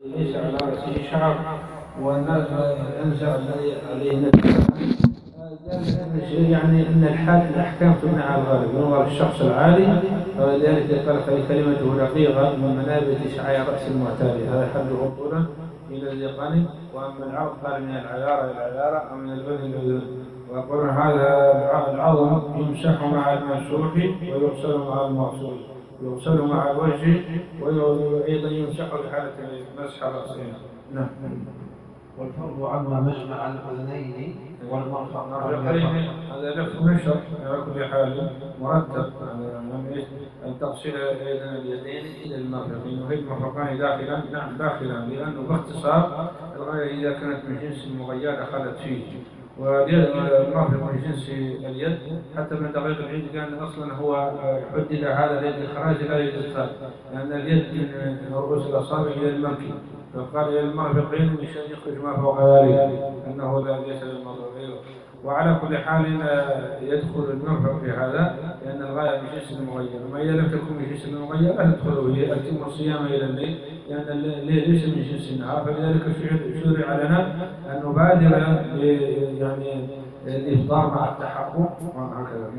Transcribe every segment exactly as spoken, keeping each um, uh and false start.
ليس على رأسه شعر والناس ينزع الذي عليه نفسه. يعني أن الحال الأحكام تبنى على الغالب ينظر الشخص العالي، ولذلك قال كلمته رقيقة من منابت شعاع رأس المعتاد، هذا حده طولا إلى اليقان. وأما العرض قال من العيارة إلى العيارة أو من الأذن إلى الأذن. ويقول هذا العظم يمسح مع الممسوح ويغسل مع المغسول، يغسل مع الوجه وأيضا يمسح بحالة مسح الرأسين. نعم. والفرض عما مجمع الأذنين والمرفق. هذا لف نشر على كل حال مرتب، أن تغسل أيضا اليدين إلى المرفقين، وهي المرفقان داخلا. نعم داخلا، لأنه باختصار الغاية إذا كانت من جنس مغير أخذت فيه، والمرفق من جنس اليد. حتى من دقيق العيد كان أصلا هو حدد هذا اليد الإخراج لا يدخل، لأن اليد من رؤوس الأصابع إلى المنكب، فقال إلى المرفقين مشان يخرج ما فوق ذلك أنه لا ليس للمرفقين. وعلى كل حال يدخل المرفق في هذا، لأن الغاية من جنس المغير، وما إذا لم تكن من جنس المغير لا تدخل به. أتم الصيام إلى الليل، لأن الليل ليس من جنس النهار، فلذلك شرع لنا أن نبادر يعني الإفطار مع التحقق وهكذا.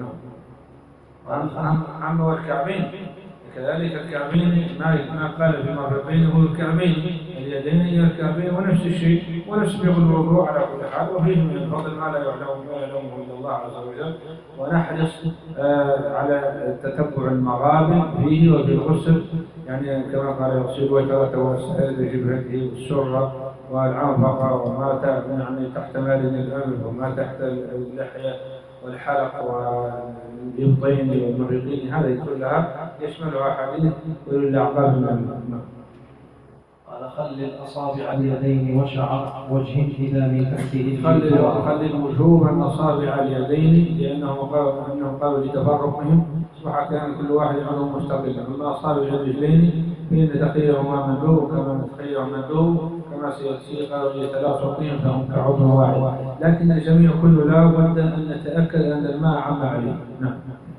نعم. عم والكعبين كذلك، الكعبين ما قال في المرفقين هو الكعبين، اليدين هي الكعبين، ونفس الشيء ونفس الوضوء على كل حال. وفيه من الفضل ما لا يعلم ما يعلمه الا الله عز وجل. ونحرص آه على تتبع المغابن فيه وفي الغسل، يعني كما قال يغسل وجهه والسائل جبهته والسره والعنفقه وما يعني تحت مالن الانف وما تحت اللحيه والحلق والإبطين والمريضين، هذه كلها يشملها حديث وللأعقاب المهمة. قال خلل أصابع اليدين وشعر وجه إذا من تحته. خلل خلل وجوبا أصابع اليدين، لأنه قال أنه قالوا لتفرقهم أصبح كان كل واحد عضو مستقلا. أما أصابع الرجلين فإن تخيرهما مندوب كما تخير مندوب كما سيأتي، قالوا لتلاصقهم فهم كعضو واحد، لكن الجميع كله لا بد أن نتأكد أن الماء عم عليه. نعم.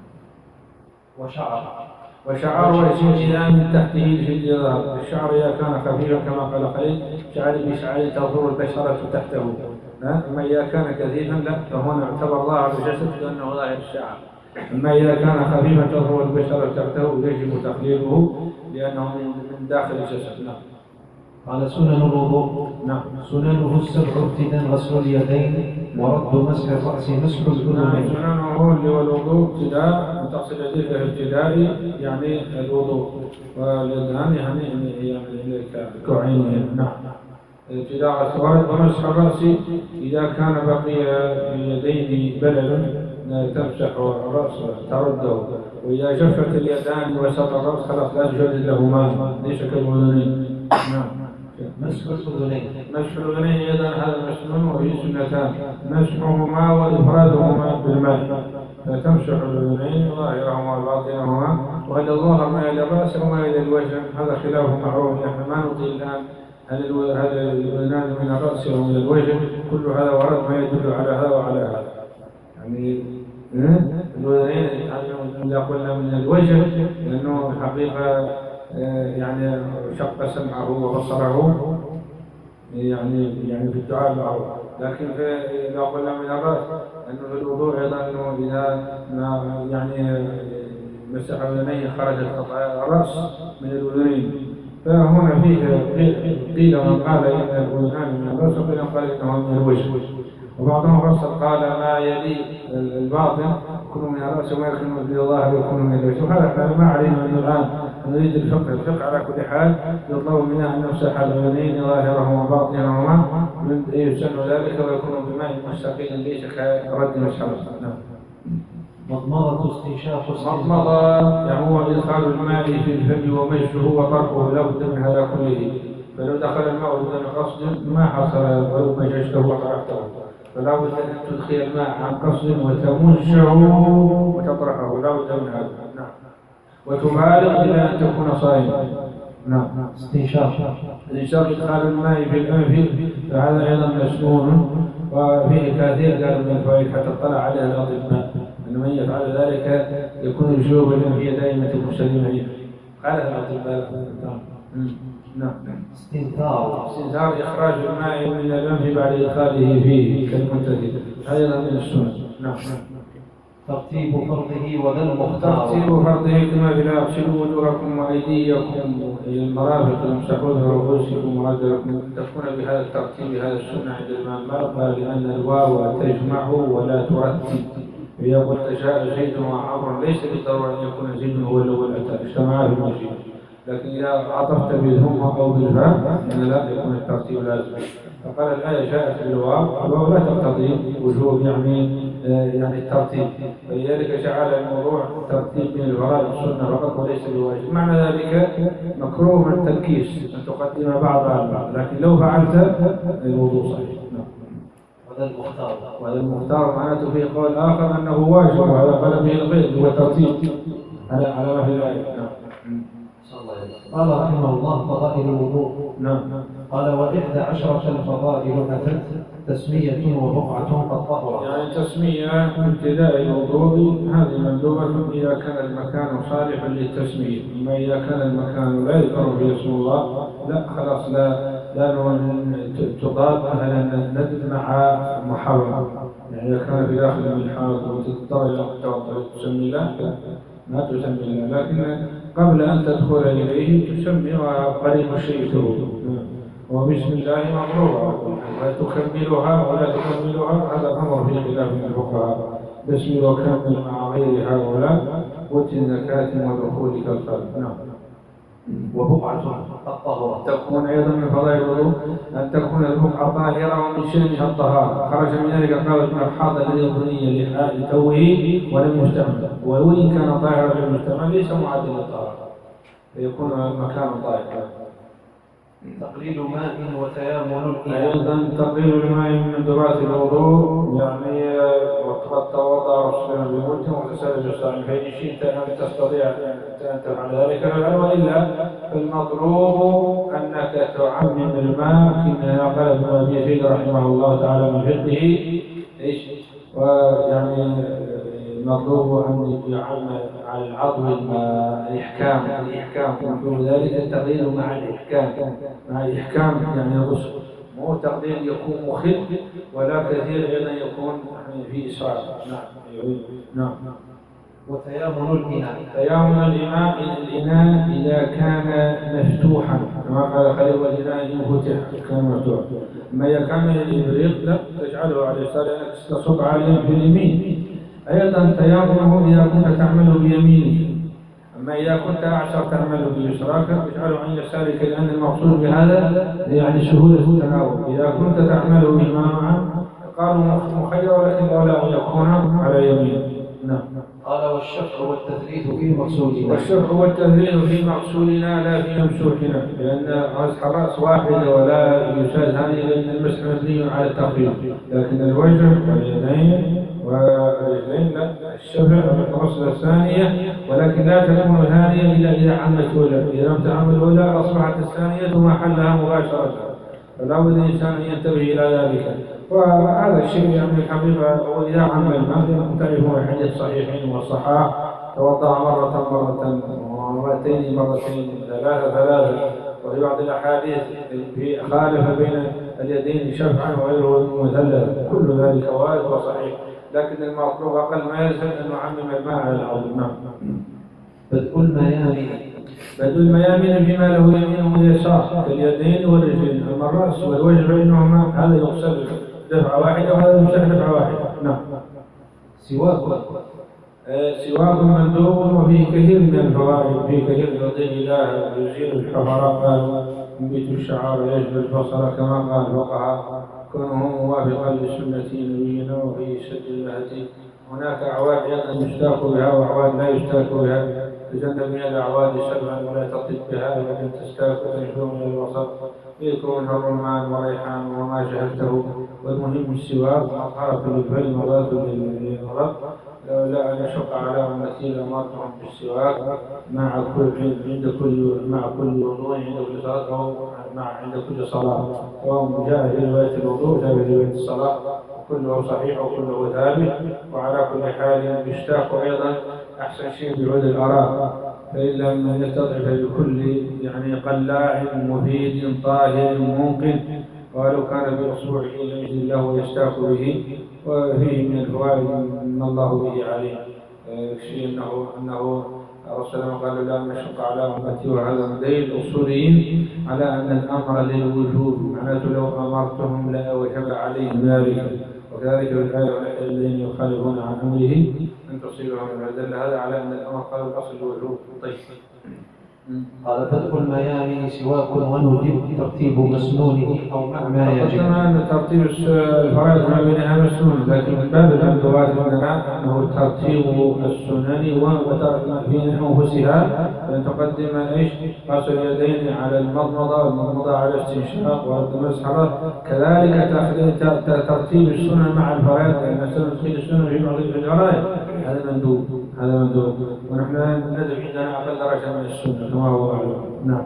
وشعر وشعر وجهه إذا من تحته الجلد يظهر. الشعر إذا كان خفيفا كما قال خليل شعر بشعر تظهر البشرة تحته، أما إذا كان كثيفا لا، فهنا اعتبر ظاهر الجسد لأنه ظاهر الشعر. أما إذا كان خفيفا تظهر البشرة تحته يجب تخليله لأنه من داخل الجسد. نعم. قال سنن الوضوء. نعم. سننه السبع ابتداء غسل اليدين ورد مسح الرأس مسح الأذنين. سننه اللي هو الوضوء ابتداء، تصل يديك ابتدائي يعني الوضوء، واليدان يعني يعني الكوعين. نعم. ابتداء غسل ومسح الرأس إذا كان بقي اليدين بلل تمسح الرأس ترده، وإذا جفت اليدان وسط الرأس خلاص لا تجوز لهما ليس كالأذنين. نعم. مسح الأذنين. مسح الأذنين أيضا هذا مسنون وفيه سنتان، مسحهما وإفرادهما بالماء، فتمسح الأذنين ظاهرهما وباطنهما، وهذا الظاهر ما إلى الرأس وما إلى الوجه، هذا خلاف معروف. نحن ما نطيل الآن هل هذا الأذنان من الرأس أو من الوجه، كل هذا ورد ما يدل على هذا وعلى هذا. يعني الأذنين إذا قلنا من الوجه لأنه الحقيقة يعني شق سمعه وبصره يعني يعني في الدعاء معروف، لكن إذا قلنا من الرأس أنه في الوضوء أيضا أنه إذا ما يعني مسح أذنيه خرجت قطع الرأس من الأذنين. فهنا فيه قيل من قال إن الأذنان من الرأس وقيل قال إنه من الوجه، وبعضهم فسر قال ما يلي الباطن يكون من الرأس وما يكون في الظاهر يكون من الوجه. وهذا ما علينا أن الآن نريد الفقه. الفقه على كل حال يطلب منا أن نمسح الأذنين ظاهرهما وباطنهما من يسن ذلك ويكون بماء مستقيم ليس كرد مسح الرأس. نعم. مضمضة استنشاق. مضمضة يعني هو إدخال الماء في الفم ومجه وطرحه لا بد من هذا كله، فلو دخل الماء بدون قصد ما حصل ولو مججته وطرحته، فلا بد أن تدخل الماء عن قصد وتمجه وتطرحه، لا بد من هذا. نعم. وتبالغ إلى أن تكون صائما. نعم. استنشاق. الاستنشاق إدخال الماء في الأنف، فهذا أيضا مسنون وفيه كثير قالوا من الفوائد حتى اطلع عليه الأطباء أن من يفعل ذلك يكون الجيوب الأنفية دائمة مسلمة. قالها الأطباء. نعم. استنثار استنثار إخراج الماء من الأنف بعد إدخاله فيه كالمنتهي، هذا من السنة. نعم. ترتيب فرضه وذا المختار. ترتيب فرضه كما بلا اغسلوا وجوهكم وأيديكم إلى المرافق وامسحوا برؤوسكم وأرجلكم، تكون بهذا الترتيب هذا السنة عند الإمام مالك، لأن الواو تجمع ولا ترتب. ويقول تشاء زيد وعمر، ليس بالضرورة أن يكون زيد هو الأول أتى اجتمع في المجيء، لكن إذا عطفت بالهم أو بالفاء فإن لا يكون الترتيب لازم. فقال الآية جاءت بالواو، الواو لا تقتضي وجوب يعني يعني الترتيب، فلذلك جعل الموضوع ترتيب من الفرائض السنة فقط وليس بواجب. معنى ذلك مكروه من التركيز أن تقدم بعضها على بعض، لكن لو فعلت الوضوء صحيح. وهذا المختار. وهذا المختار معناته في قول آخر أنه واجب، وهذا قال به الغير هو ترتيب على على ما في الآية. قال رحمه الله فضائل الوضوء. نعم. قال وإحدى عشرة الفضائل أتت تسمية وبقعة قد طهرت. يعني تسمية ابتداء الوضوء هذه مندوبة إذا كان المكان صالحا للتسمية، أما إذا كان المكان لا يذكر فيه اسم الله لا خلاص لا لا تضاد مثلا ندب مع محرم، يعني إذا كان في داخل الملحاظ وتضطر إلى التوضؤ تسمي الله ما تسمي الله، لكن قبل أن تدخل إليه تسمي قريب الشيء توضؤ، وبسم الله مغرورة، وتكملها ولا تكملها هذا أمر في خلاف الفقهاء. بسم وكمل مع غير هؤلاء وتن زكاة ودخولك الخلق. نعم. وبقعة قد طهرت. تكون أيضا من فضائل الوضوء أن تكون البقعة طاهرة ومن شأنها الطهارة. خرج من ذلك قال ابن الحاض الذي بني لتوه ولم يستعمل، وإن كان طاهرا لم يستعمل ليس معدل للطهارة، فيكون المكان طاهرا. تقليل ماء وتيامن الإناء. أيضا تقليل الماء من مندوبات الوضوء، يعني وقد توضأ رسولنا بمد وتسال بالصائم، فإن شئت أن تستطيع أن تفعل ذلك فافعل، وإلا فالمطلوب أنك تعمم الماء كما قال ابن أبي زيد رحمه الله تعالى من فقهه إيش؟ ويعني المطلوب أن يعم على العضو الإحكام، الإحكام مطلوب ذلك التقليل مع الإحكام، مع الإحكام يعني الغسل، مو تقليل يكون مخل ولا كثير أيضا يكون فيه إسراف. نعم. نعم. وتيامن الإناء. تيامن الإناء الإناء إذا كان مفتوحا كما قال خليل والإناء إن فتح كان مفتوحا، أما إذا كان من الإبريق لا تجعله على اليسار لأنك تصب عليه في اليمين. أيضا تيامنه إذا كنت تعمل بيمينك، أما إذا كنت أعسر تعمل بيسراك اجعله عن يسارك، لأن المقصود بهذا يعني سهولة التناول. إذا كنت تعمل بهما معا قالوا مخير، ولكن لا أن يكون على يمين. نعم. قال والشفع والتثليث في مغسولنا. والشفع والتثليث في مغسولنا لا في ممسوحنا، لأن مسح الرأس واحدة ولا يسال هذه، لأن المسح مبني على التخفيف، لكن الوجه واليدين والرجلين لا، الشفع والغسل الثانية، ولكن لا تكون ثانية إلا إذا عمت الأولى، إذا لم تعم الأولى أصبحت الثانية محلها مباشرة، فلا بد الإنسان أن ينتبه إلى ذلك. وهذا الشيء يعني الحقيقة وإذا عمل الماء تعرفون حديث الصحيحين والصحاح توضأ مرة مرة ومرتين مرتين ثلاثة ثلاثة، وفي بعض الأحاديث في خالف بين اليدين شفعا وغيره مثلث، كل ذلك وارد وصحيح، لكن المطلوب أقل ما يلزم أن نعمم الماء على العظم. نعم. بدء الميامن. بدء الميامن فيما له يمين ويسار كاليدين والرجلين، أما الرأس والوجه فإنهما هذا يغسل دفعة واحدة وهذا يمسح دفعة واحدة. نعم. سواك. آه سواك مندوب وفيه كثير من الفوائد، فيه كثير من الله يزيل الحفرات ينبت الشعر ويجبر البصر كما قال الفقهاء، كونه موافقا لسنة نبينا وفي سد الهدي. هناك أعواد أيضا يشتاق بها وأعواد لا يشتاق بها، تجنب من الأعواد سبعا ولا تطب بها ولكن تستاق وتنشر من الوسط، يكون الرمان وريحان وما جهلته. والمهم السواك مطهرة للفم مرات للمرض، لا أن يشق على أمتي لأمرتهم بالسواك مع كل عند كل مع كل وضوء عند كل صلاة أو مع عند كل صلاة، سواء جاء في رواية الوضوء جاء في رواية الصلاة، كله صحيح وكله ثابت. وعلى كل حال يشتاق أيضا أحسن شيء بعود الأراء، فإن لم يستطع فبكل يعني قلاع مفيد طاهر منقذ، ولو كان بأصبعه لم يجد له ويشتاق به. وفيه من الفوائد من الله به عليه يكفي أنه أنه الرسول قال لا نشق على أمتي، وهذا من دليل الأصوليين على أن الأمر للوجوب، معناته لو أمرتهم لوجب عليهم ذلك. وكذلك في الآية الذين يخالفون عن أمره أن تصيبهم العدل، هذا على أن الأمر قال الأصل الوجوب. طيب. قال بدء الميامن سواك وندب ترتيب مسنونه أو مع ما يجب. أن ترتيب الفرائض ما بينها مسنون، لكن من باب الأدوات عندنا أنه ترتيب السنن وفي أنفسها، أن تقدم إيش؟ غسل اليدين على المضمضة، والمضمضة على الاستنشاق والمسحرة. كذلك ترتيب السنن مع الفرائض، لأن تدخل السنن في بعض الفرائض، هذا مندوب هذا مندوب ونحن ندعو عندنا أقل درجة من السنة كما هو معلوم. نعم.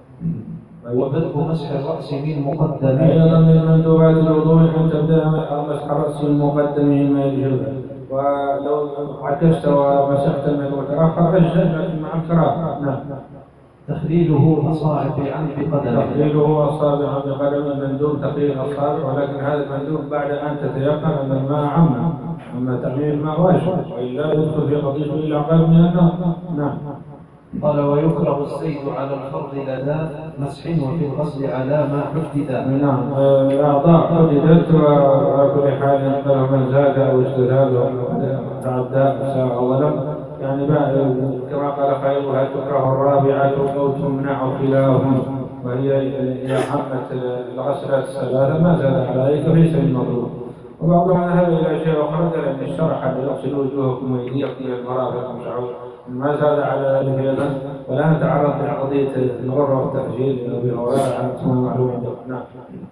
وبدء مسح الرأس من مقدم. أيضا من مندوبات الوضوء أن تبدأ مسح الرأس المقدم مما يجب، ولو عكست ومسحت من متأخر أجزاء لكن مع الكراهة. نعم. تخليله أصابع بقدم. تخليله أصابع بقدم مندوب تخليل الأصابع، ولكن هذا المندوب بعد أن تتيقن أن الماء عم، أما تحليل الماء واجب وإلا يدخل في قضية إلى عقاب من النار. نعم. قال ويكره الزيد على الفرض لدى مسح وفي الغسل على ما حدد. نعم. الأعضاء حددت، وكل حال قال من زاد أو استزاد وتعدى ساء أو ظلم، يعني كما قال خيرها تكره الرابعة أو تمنع خلافهم، وهي إذا عمت الغسلات الثلاثة ما زاد على ذلك فليس المطلوب. وبعضهم ذهب إلى أشياء أخرى لأن الشرع حتى يغسل وجوهكم وأيديكم إلى المرافق وامسحوا ما زاد على ذلك أيضا، ولا نتعرض إلى قضية الغرة والتخجيل بالغراء عن ثم معلوم عندكم. نعم.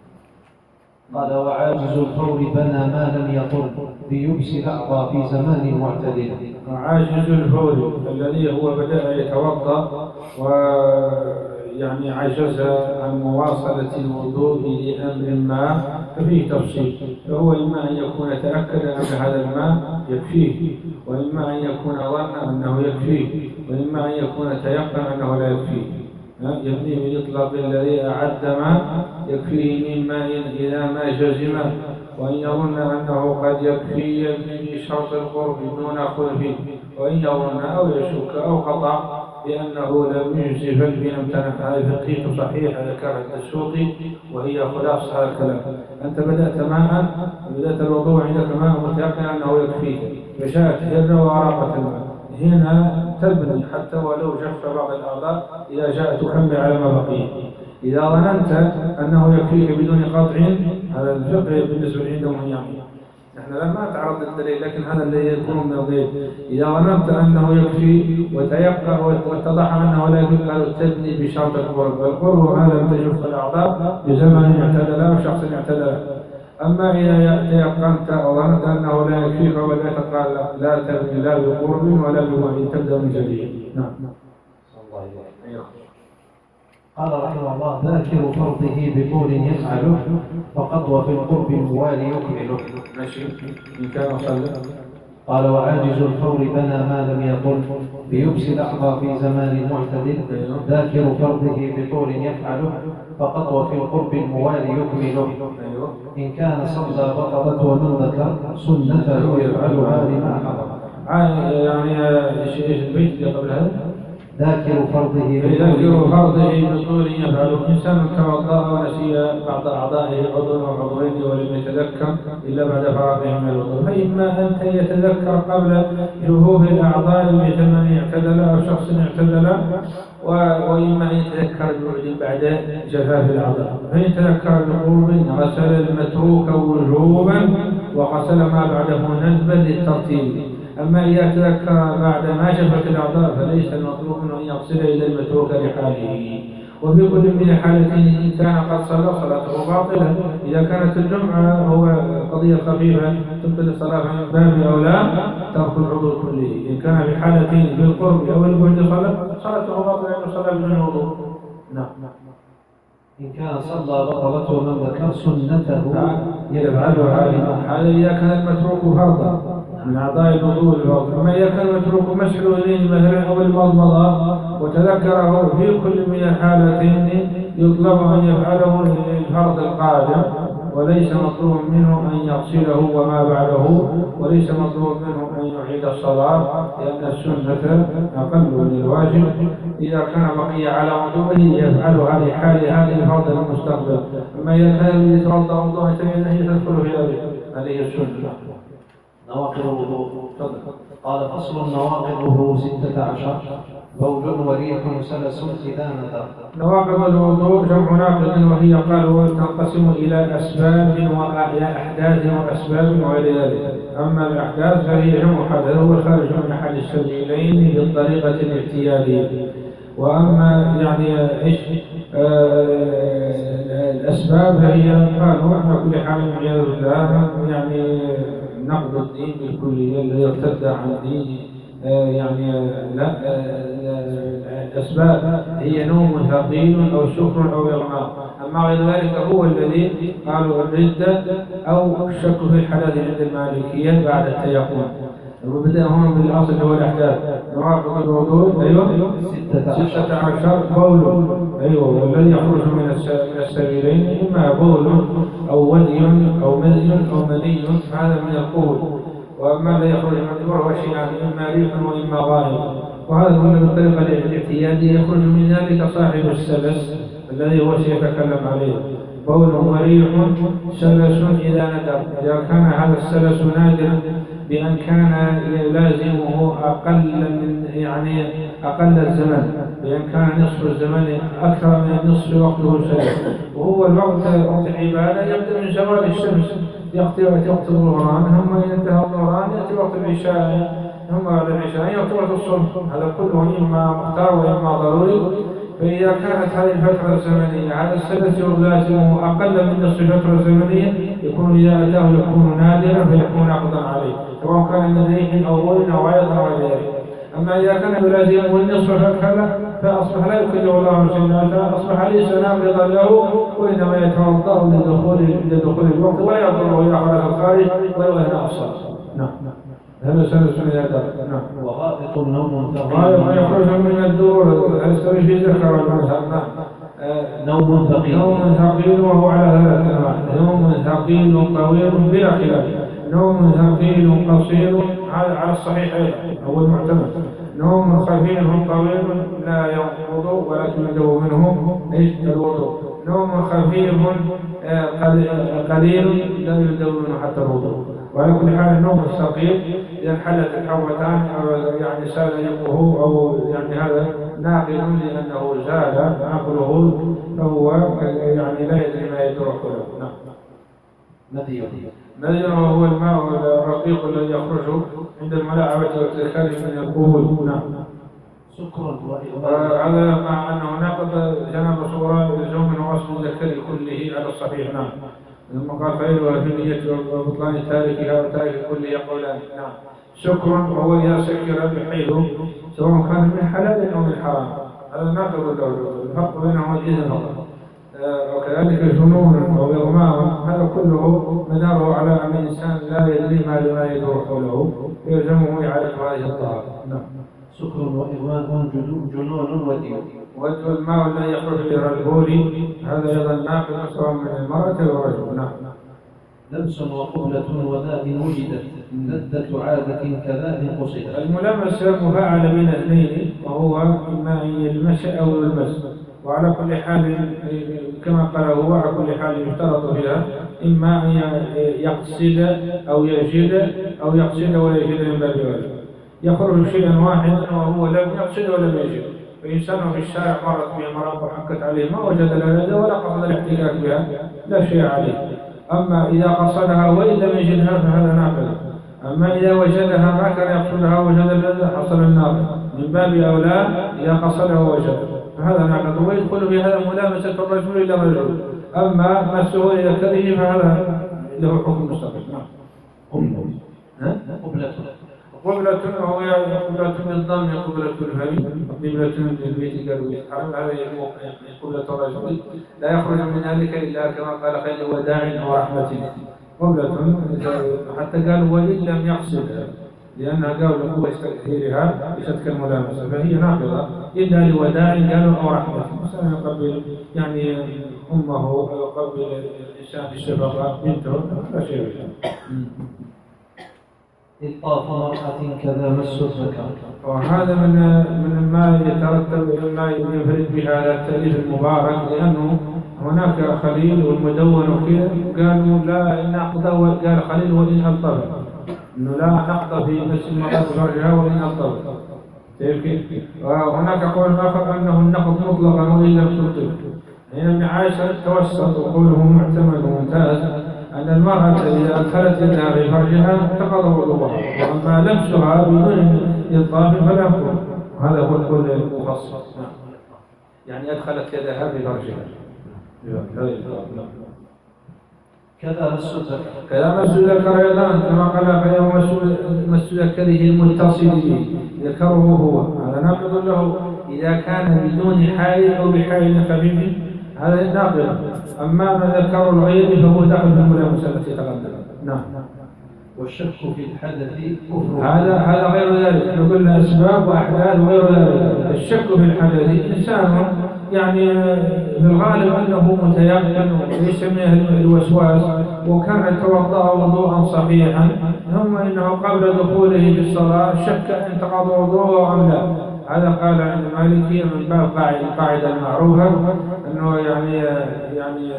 قال وعاجز الفور بنى ما لم يطل بيبس الأعضاء في زمان معتدل. وعاجز الفور الذي هو بدأ يتوضأ ويعني عجز عن مواصلة الوضوء لأمر ما ففيه تفصيل، فهو إما أن يكون تأكد أن هذا الماء يكفيه، وإما أن يكون ظن أنه يكفيه، وإما أن يكون تيقن أنه لا يكفيه. يبني بالإطلاق الذي أعد ما يكفيه من ماء إذا ما جزم، وإن يظن أنه قد يكفي يبني بشرط القرب دون خلف، وإن يظن أو يشك أو قطع بأنه لم يجزي فلم امتنع. هذه فقهية صحيحة ذكرها السوقي وهي خلاص هذا الكلام. أنت بدأت ماء بدأت الوضوء عندك ماء متيقن أنه يكفيك، فجاءت هرة وأراقت الماء، هنا تبني حتى ولو جف بعض الأعضاء إذا جاءت تكمل على ما بقي. إذا ظننت أنه يكفيك بدون قطع، هذا الفقه بالنسبة عندهم يعني نحن لما نتعرض للدليل، لكن هذا الذي يكون من الضيف. إذا ظننت أنه يكفي وتيقن واتضح أنه لا يكفي قالوا تبني بشرط القرب، والقرب هذا لم تجف الأعضاء بزمن اعتدل أو شخص اعتدل. أما إذا تيقنت وظننت أنه لا يكفيك وبدأت قال لا تبني لا بقرب ولا بوعي، تبدأ من جديد. نعم. قال رحمه الله ذاكر فرضه بطول يفعله فقد وفي القرب الموالي يكمله. ماشي. إن كان صلى. قال وعاجز الفور بنى ما لم يطل بيبس الأعضاء في زمان معتدل. ذاكر فرضه بطول يفعله فقد وفي القرب الموالي يكمله. إن كان صلى بطلت ومن ذكر سنته يفعلها لما حضر. يعني ايش البيت اللي قبل هذا؟ ذاكر فرضه ذاكر فرضه بطول يفعله. إنسان توضأ ونسي بعض أعضائه عضو أو عضوين ولم يتذكر إلا بعد فراغه من الوضوء، فإما أن يتذكر قبل جهوب الأعضاء بثمن اعتدل أو شخص اعتدل، وإما أن يتذكر بوعد بعد جفاف الأعضاء. فإن تذكر بقرب غسل المتروك وجوبا وغسل ما بعده ندبا للترتيب. أما إذا تذكر بعد ما جفت الأعضاء فليس المطلوب أن يغسل إلى المتروك لحاله. وفي كل من الحالتين إن كان قد صلى صلاته باطلة. إذا كانت الجمعة هو قضية خفيفة تبطل الصلاة من باب أولى ترك العضو كله. إن كان في حالتين في القرب أو البعد صلاة صلاته باطلة لأنه صلى بدون وضوء. نعم. إن كان صلى بطلت ومن ذكر سنته يفعلها. هذا إذا كان المتروك فرضا. من أعضاء الوضوء الفرض. أما إذا كان متروك مسح الأذنين مثلا أو المضمضة وتذكره في كل من الحالتين يطلب أن يفعله الفرض القادم، وليس مطلوب منه أن يغسله وما بعده، وليس مطلوب منه أن يعيد الصلاة، لأن السنة أقل من الواجب. إذا كان بقي على وضوءه يفعلها لحال هذه الفرض المستقبل. أما إذا كان يتوضأ وضوءا فإنه يدخل في هذه السنة. نواقض الوضوء. قال فصل نواقضه ستة عشر: بول وريح سلس إذا ندر. نواقض الوضوء جمع ناقض، وهي قالوا تنقسم إلى أسباب وأحداث وأسباب وغير ذلك. أما الأحداث فهي جمع حدث هو الخارج من أحد السبيلين بالطريقة الاعتيادية. وأما يعني إيش آه الأسباب فهي قالوا على كل حال والعياذ بالله يعني نقض الدين بالكلية الذي ارتد عن الدين. آه يعني لا آه الأسباب هي نوم ثقيل أو سكر أو إغماء. أما غير ذلك هو الذي قالوا الردة أو الشك في الحدث عند المالكية بعد التيقن. وبدأ هون بالأصل هو الأحداث. نواقض الوضوء أيوه ستة عشر بول، أيوه والذي يخرج من السبيلين إما بول أو ودي أو مزي أو مني، هذا من القول. وأما الذي يخرج من الدبر هو شيئان، إما ريح وإما غائب، وهذا هو بالطريقة الاعتيادية يخرج من ذلك صاحب السلس الذي هو سيتكلم عليه. بول وريح سلس إذا ندر، إذا كان هذا السلس نادرا بأن كان يلازمه أقل من يعني أقل الزمن، بأن كان نصف الزمن أكثر من نصف وقته سلس، وهو الوقت وقت العبادة يبدأ من زوال الشمس يقتل وقت الظهران، ثم إذا انتهى الظهران يأتي وقت العشاء، ثم بعد العشاء يأتي وقت الصبح. هذا كله إما مختار وإما ضروري. فإذا كانت هذه الفترة الزمنية هذا السلس يلازمه أقل من نصف الفترة الزمنية، يكون إذا أتاه يكون نادرا فيكون ناقضا عليه، سواء كان من ريح أو بول أو عيض أو غيره. أما إذا كان يلازمه النصف فكذا فأصبح لا يكلف الله شيئا، أصبح ليس ناقضا له، وإنما يتوضأ لدخول لدخول الوقت ولا يضره إذا خرج الخارج ولا أثناء الصلاة. نعم هذا سلس إذا ندر. نعم. وغائط نوم ثقيل. غائط يخرج من الدور يستوي في ذكر والأنثى. نوم ثقيل. نوم ثقيل وهو على ثلاث أنواع: نوم ثقيل طويل بلا خلاف، نوم ثقيل قصير على الصحيح أيضا هو المعتمد، نوم خفيف طويل لا ينقض ولكن يندب منه ايش الوضوء، نوم خفيف قليل لا يندب منه حتى الوضوء. وعلى كل حال النوم الثقيل إذا انحلت الحوتان أو يعني سال يقه أو يعني هذا ناقل لأنه زال عقله، فهو يعني لا يدري ما يدور حوله. نعم. مذي. مذي وهو الماء الرقيق الذي يخرج عند الملاعبة والتخارج من القبول. نعم. سكر هذا مع أنه نقض جناب صورة يلزم منه أصل الذكر كله على الصحيح. نعم. ثم قال خيرها في النية وبطلان تاركها وتارك كله يقولان. نعم. سكر وهو إذا سكر بحيله سواء كان من حلال أو من حرام، هذا ناقض الدولة، الفرق بينهما الإذن فقط. وكذلك جنون أو إغماء هذا كله مداره على أن الإنسان لا يدري ما لما يدور حوله يلزمه إعادة هذه الطهارة. نعم. سكر وإغماء جنون ودي. والماء الذي يخرج إلى البول هذا أيضا ناقض سواء من المرأة أو الرجل. نعم. لمس وقبلة وذات وجدت لذة عادة كذا إن قصدت. الملامسة مفاعلة بين اثنين، وهو إما أن يلمس أو يلمس، وعلى كل حال كما قال هو على كل حال يشترط فيها إما أن يقصد أو يجد أو يقصد ولا يجد من باب ذلك. يخرج شيئا واحدا وهو لم يقصد ولم يجد، فإنسان في الشارع مرت به مرأة وحكت عليه ما وجد لها ولا قصد الاحتكاك بها لا شيء عليه. أما إذا قصدها وإن لم يجدها فهذا ناقض. أما إذا وجدها ما كان يقصدها وجد لها حصل الناقض، من باب أولى إذا قصدها ووجدها فهذا ناقض، ويدخل في هذا ملامسة الرجل إلى الرجل. أما مسه إلى كره فهذا له حكم مستقل. قبلة قبلة قبلة وهو قبلة بالضم قبلة الفم، قبلة للبيت قالوا يحرم، هذا قبلة الرجل لا يخرج من ذلك إلا كما قال خير وداع ورحمة. قبلة حتى قالوا وإن لم يقصدها لأنها قالوا لقوة تأثيرها بشتك الملامسة فهي ناقضة إلا لوداع قالوا أو رحمة مثلا يقبل يعني أمه أو يقبل الإنسان بالشفقة بنته لا شيء بها. إلطاف مرأة كذا مس الذكر. وهذا من من ما يترتب ما ينفرد بهذا التأليف المبارك لأنه هناك خليل والمدون وكذا قالوا لا نقض قال خليل وإن ألطف إنه لا نقض في نفس المرأة فرجها وإن ألطف كيف كيف وهناك قول آخر أنه النقض مطلقا وإن لم تلطف. هنا ابن عاشر توسط وقوله معتمد وممتاز أن المرأة إذا أدخلت يدها في فرجها انتقض وضوءها وأما لمسها بدون إلطاف فلا يكون. هذا هو القول المفصل يعني أدخلت يدها في فرجها كذا مس الذكر. كذا مس الذكر أيضا كما قال فيوم مس ذكره المتصل به ذكره هو هذا ناقض له إذا كان بدون حائل أو بحائل خفيف هذا ناقض. أما ما ذكر الغير فهو داخل في الملامسة التي تقدمت. نعم. والشك في الحدث كفر. هذا هذا غير ذلك. احنا قلنا أسباب وأحداث وغير ذلك. الشك في الحدث إنسان يعني في الغالب أنه متيقن ويسميه الوسواس وكان توضأ وضوءا صحيحا ثم إنه قبل دخوله في الصلاة شك أن انتقض وضوءه أم لا. هذا قال عند المالكية من باب القاعدة المعروفة أنه يعني يعني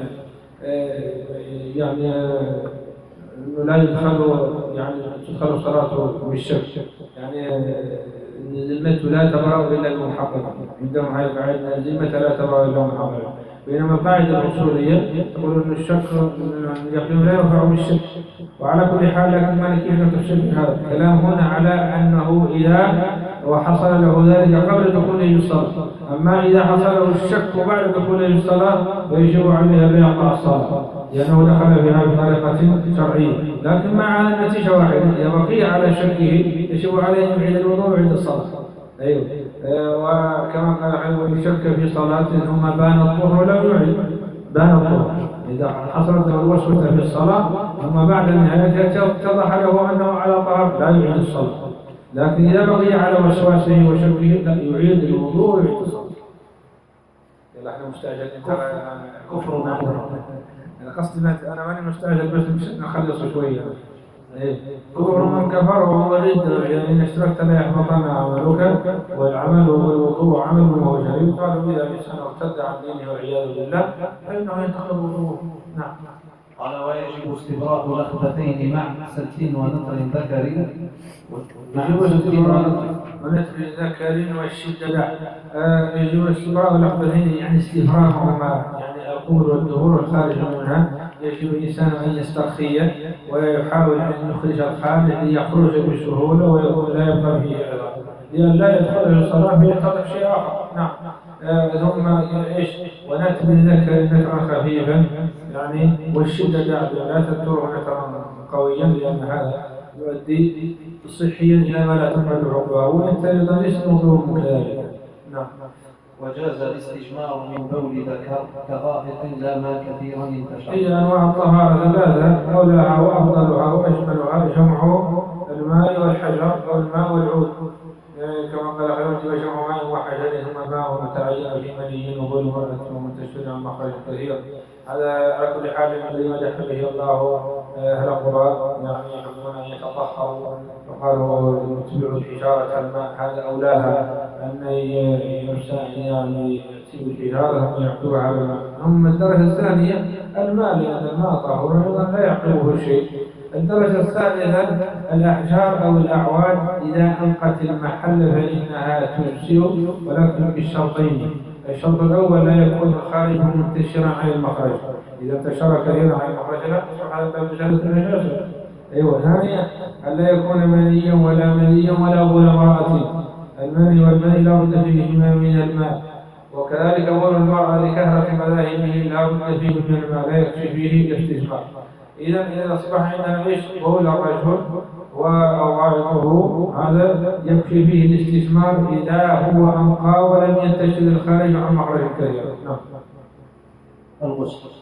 يعني أنه لا يدخل يعني تدخل صلاته بالشك يعني ذمته لا تبرأ إلا المحقق. عندهم هاي القاعدة ذمته لا تبرأ إلا المحقق. بينما القاعدة الأصولية تقول أن الشك اليقين لا يرفع بالشك. وعلى كل حال لكن المالكية لا تفسر هذا الكلام هنا على أنه إذا وحصل له ذلك قبل دخوله للصلاة. أما إذا حصل له الشك بعد دخوله للصلاة فيجب عليه أن يقطع الصلاة لأنه دخل بها بطريقة شرعية. لكن مع النتيجة واحدة إذا بقي على شكه يجب عليه أن يعيد الوضوء ويعيد الصلاة. أيوه أه وكما قال حلو شك في صلاة ثم بان الظهر ولم يعيد بان الظهر إذا حصلت له الوسوسة في الصلاة ثم بعد النهاية اتضح له أنه على طهر لا يعيد الصلاة. لكن إذا بقي على وسواسه وشكه لا يعيد الوضوء ويعيد الصلاة. يلا احنا مستعجلين ترى كفر معذرة. أنا قصدي أنا ماني مستعجل بس مش نخلص شوية. إيه كفر من كفر وهو رد يعني إن اشتركت لا يحبطن عملك والعمل والوضوء عمل وهو شريك قالوا إذا الإنسان ارتد عن دينه والعياذ بالله فإنه ينتقض وضوءه. نعم. قال ويجب استبراء لخبتين مع سلت ونطر ذكر. يجب استبراء ونطر ذكر والشدة آه يجب استبراء لخبتين يعني استفراغهما يعني القبر والدهور الخارج منها. يجب الإنسان أن يسترخي ويحاول أن يخرج الخارج ليخرج بسهولة ويقول لا يبقى فيه عذاب لأن لا يدخل في الصلاة فيحتضر شيء آخر. نعم. آه ثم إيش ونتر ذكر نترا خفيفا يعني والشدة لا تتره نترا قويا لأن هذا يؤدي صحيا إلى ما لا تقبل عقباه وأنت أيضا ليس موضوع كذلك. نعم. وجاز الاستجمار من بول ذكر كغائط لا ما كثيرا انتشر. هي أنواع الطهارة ثلاثة أولها وأفضلها وأجملها جمع الماء والحجر أو الماء والعود كما قال خيرتي وجمع ماء وحجر ثم ماء متعين في مني وبول مرأة ومنتشر عن مخرج كثير. هذا على كل حال الذي مدح به الله أهل القرى يعني يحبون أن يتطهروا فقالوا يتبعوا الحجارة الماء هذا أولاها أن يعني يأتوا الحجارة ثم يعقبها على الماء. أما الدرجة الثانية الماء لأن الماء طهور أيضا لا يعقبه شيء. الدرجة الثالثة الأحجار أو الأعواد إذا أنقت المحل فإنها تجزئ ولكن بالشرطين. الشرط الأول لا يكون الخارج منتشرا عن المخرج. إذا انتشر كثيرا عن المخرج لا تصبح هذا باب إزالة النجاسة. أيوة. ثانيا ألا يكون منيا ولا منيا ولا بول امرأة. المني والمني لا بد فيهما من الماء وكذلك بول المرأة لكثرة مذاهبه لا بد فيه من الماء لا يكفي فيه الاستجمار. إذا إذا أصبح عندنا إيش بول الرجل وغائطه هذا يكفي فيه الاستثمار إذا هو أنقى ولم ينتشر الخارج عن مخرج كثير. نعم. الغسل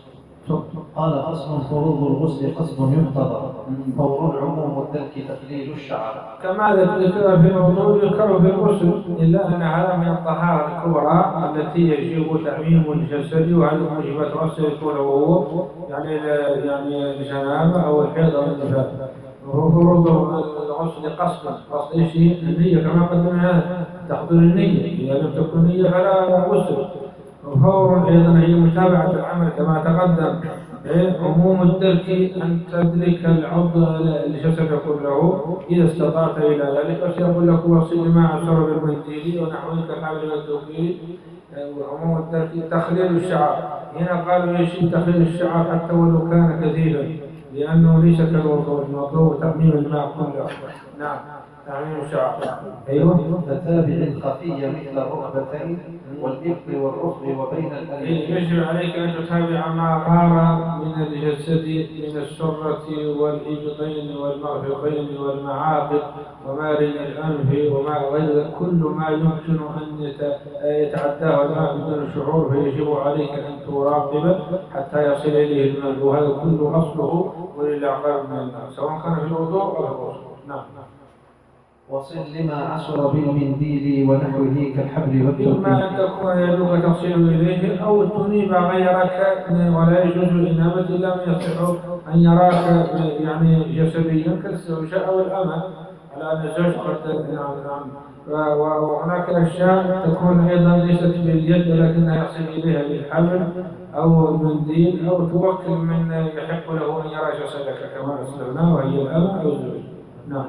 قال فصل فروض الغسل قصد يقتضى فور عموم الدلك تخليل الشعر. كما ذكر في الوضوء يذكر في الغسل، إلا أن هذا من الطهارة الكبرى التي يجب تعميم الجسد، وهذه موجبات غسل يكون وهو يعني يعني الجنابة أو الحيض أو النفاس. وفروض الغسل قصدا، قصد ايش؟ النية كما قدمنا، تحضير النية، إذا لم تكن نية فلا غسل. وفور أيضا هي متابعة العمل كما تقدم. عموم الترك أن تدرك العضو الجسد كله إذا استطعت إلى ذلك. وسيقول لك وصل مع شرب المنديل ونحوه كالحبل والتوكيل. وعموم الترك تخليل الشعر، هنا قالوا يجب تخليل الشعر حتى ولو كان كثيرا، لأنه ليس كالوضوء، الوضوء تعميم الماء كله. نعم، تعميم الشعر. أيوه. تتابع الخفية مثل الركبتين والإبط والرفق وبين الأليين. يجب عليك أن تتابع ما غار من الجسد من السرة والإبطين والمرفقين والمعاقد ومارن الأنف وما غير، كل ما يمكن أن يتعداه الماء بدون شعور، فيجب عليك أن تراقب حتى يصل إليه الماء، وهذا كله أصله وللأعقاب من الماء سواء كان في الوضوء أو في الغسل. نعم. وصل لما عسر بالمنديل ونحوه كالحبل والتوكيل. إما أن تكون يدك تصل إليه أو تنيب غيرك، ولا يجوز الإنابة إلا من يصح أن يراك يعني جسديا كالزوجة أو الأمة، على أن الزوج قد نعم نعم. وهناك أشياء تكون أيضا ليست باليد ولكنها يصل إليها بالحبل أو المنديل، أو توكل من يحق له أن يرى جسدك كما أسلمنا، وهي الأمة أو الزوج. نعم.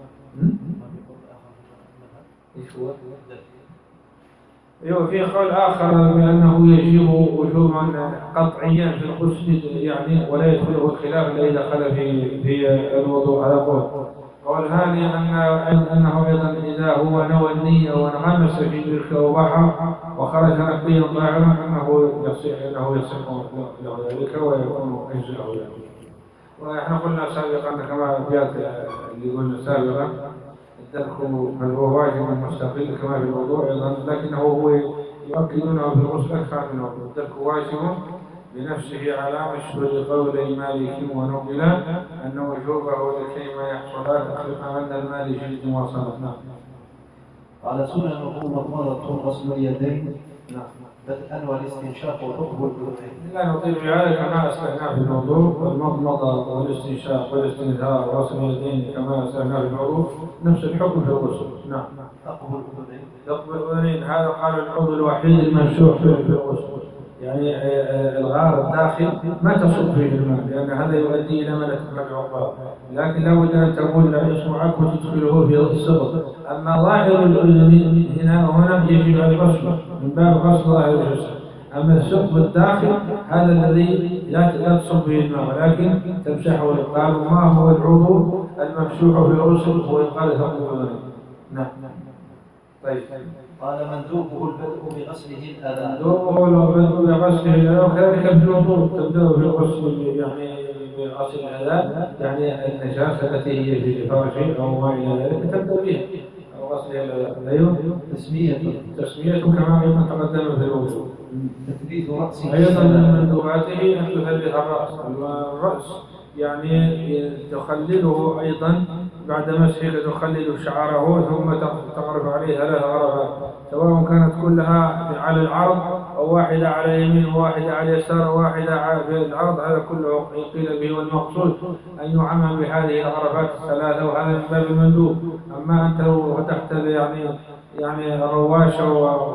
ايوه، في قول اخر بانه يجب وجوبا قطعيا في الغسل يعني، ولا يدخله الخلاف الا اذا دخل في في الوضوء على قول. قول ثاني ان انه ايضا اذا هو نوى النية وانغمس في بركة او بحر وخرج نقيا ظاهرا انه يصح انه يصح له ذلك ويكون اجزاء له. ونحن قلنا سابقا كما جاءت اللي قلنا سابقا الترك هو واجب مستقل كما في الوضوء ايضا، لكنه هو يؤكدونه في الغسل اكثر من الوضوء. الترك واجب بنفسه على مشهور قولي مالك ونقل ان وجوبه لكيما يحصل تخلق عند المال جلد وصلنا. على سننه مضمضة غسل اليدين بدءا والاستنشاق وحكم الأذنين. لا نطيل بهذا كما أسلحنا في الوضوء، والمضمضة والاستنشاق والاستنثار وغسل اليدين كما أسلحنا في الوضوء نفس الحكم في الغسل. نعم. تقبل الأذنين. تقبل الأذنين هذا قال العضو الوحيد الممسوح في الغسل، يعني الغار الداخل ما تصب فيه الماء لأن هذا يؤدي إلى ملك العقاب، لكن لابد أن تقول إصبعك وتدخله في الصبغ. أما ظاهر الأذن هنا وهنا يجب الغسل من باب غسل ظاهر الجسد. أما الثقب الداخل هذا الذي لا تصب فيه الماء ولكن تمسحه. ويقال ما هو العضو الممسوح في الغسل هو يقال ثقب الأذن. نعم. طيب. قال مندوبه البدء بغسله الأذى. مندوبه البدء بغسله الأذى، وكذلك في الوضوء تبدأ في الغسل يعني بغسل الأذى، يعني النجاسة التي هي في الفرج أو ما إلى ذلك تبدأ بها أو غسل الأذى. أيوه. تسمية تسمية كما أيضا تقدم في الوضوء. تثبيت رأسه. أيضا من مندوباته أن تثبت الرأس. الرأس يعني تخلله أيضا بعد مسحك تخلل شعره ثم تغرف عليه ثلاث غرفات، سواء كانت كلها على العرض أو واحدة على اليمين وواحدة على اليسار وواحدة في العرض. هذا كله قيل به، والمقصود أن يعمم بهذه الغرفات الثلاثة، وهذا من باب المندوب. أما أنت لو فتحت يعني يعني رواشة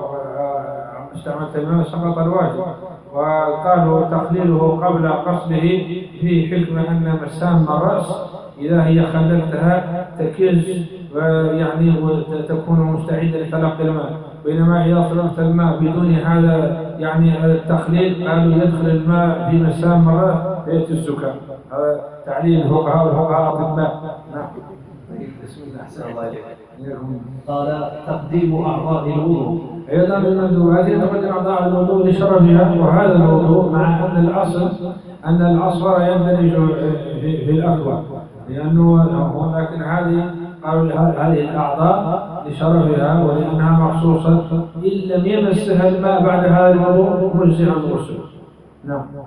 واستعملت الماء سقط الواجب. وقالوا تخليله قبل قصده فيه حكمة أن مسام الرأس إذا هي خللتها تكز ويعني وتكون مستعدة لتلقي الماء، بينما إذا صرفت الماء بدون هذا يعني التخليل قالوا يدخل الماء في مسام الرأس فيأتي الزكام. هذا تعليل الفقهاء والفقهاء أطباء. نعم. بسم الله أحسن الله إليك. قال تقديم أعضاء الوضوء. أيضا من المندوبات تقدم أعضاء الوضوء لشرفها، وهذا الوضوء مع أن الأصل أن الأصغر يندرج في الأكبر، لأنه لكن هذه قالوا هذه الأعضاء لشرفها ولأنها مخصوصة إن لم يمسها الماء بعد هذا الوضوء مجزئا الغسل. نعم.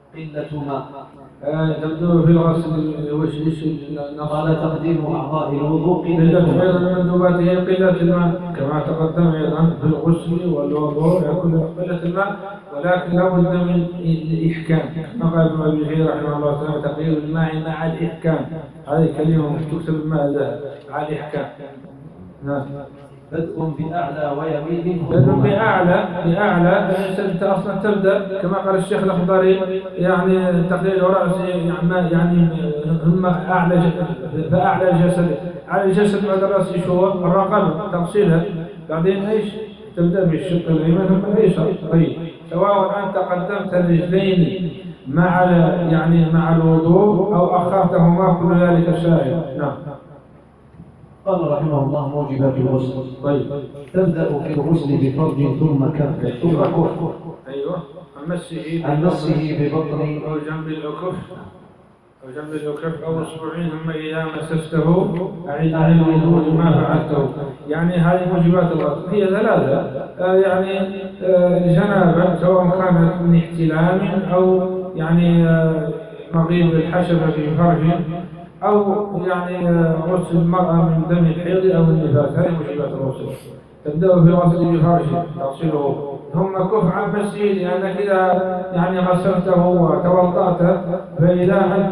قلة ماء. تبدو في الغسل وش ايش؟ قال تقديم أعضاء الوضوء قلة قلة أيضا من مندوباته قلة الماء كما تقدم أيضا في الغسل والوضوء يكون قلة الماء، ولكن لابد من الإحكام كما قال ابن أبي شيبة رحمه الله تعالى تقدير الماء مع الإحكام. هذه كلمة تكتب الماء مع الإحكام. نعم. بدء بأعلى ويمين. بدء بأعلى بأعلى أنت أصلا تبدأ كما قال الشيخ الأخضري يعني تقليل رأس يعني يعني هم أعلى فأعلى الجسد على الجسد بعد الرأس شو الرقبة تغسلها، بعدين إيش تبدأ بالشق الأيمن ثم الأيسر. طيب سواء أنت قدمت الرجلين مع يعني مع الوضوء أو أخرتهما كل ذلك سائر. نعم. قال رحمه الله موجبات الغسل. طيب تبدأ في الغسل بفرج ثم كف ثم كف. أيوه. عن عن مسه ببطن أو جنب الأكف أو جنب الأكف أو أصبعين ثم إذا مسسته أعيد عن الوضوء ما فعلته. يعني هذه موجبات الغسل هي ثلاثة آه يعني آه الجنابة سواء كانت من احتلام أو يعني آه مغيب الحشفة في فرج أو يعني غسل المرأة من دم الحيض أو النفاس. هذه موجبات الغسل. تبدأ في غسل بفرجه تغسله ثم كف عن مسه، لأنك إذا يعني غسلته وتوضأت فإذا أنت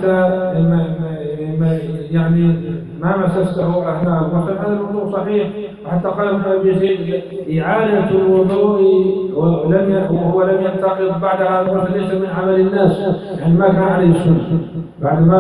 يعني ما مسسته أثناء الغسل هذا الوضوء صحيح. وحتى قال ابن أبي زيد إعادة الوضوء وهو لم ينتقض بعد هذا الغسل ليس من عمل الناس، يعني ما كان عليه السنة. بعد ما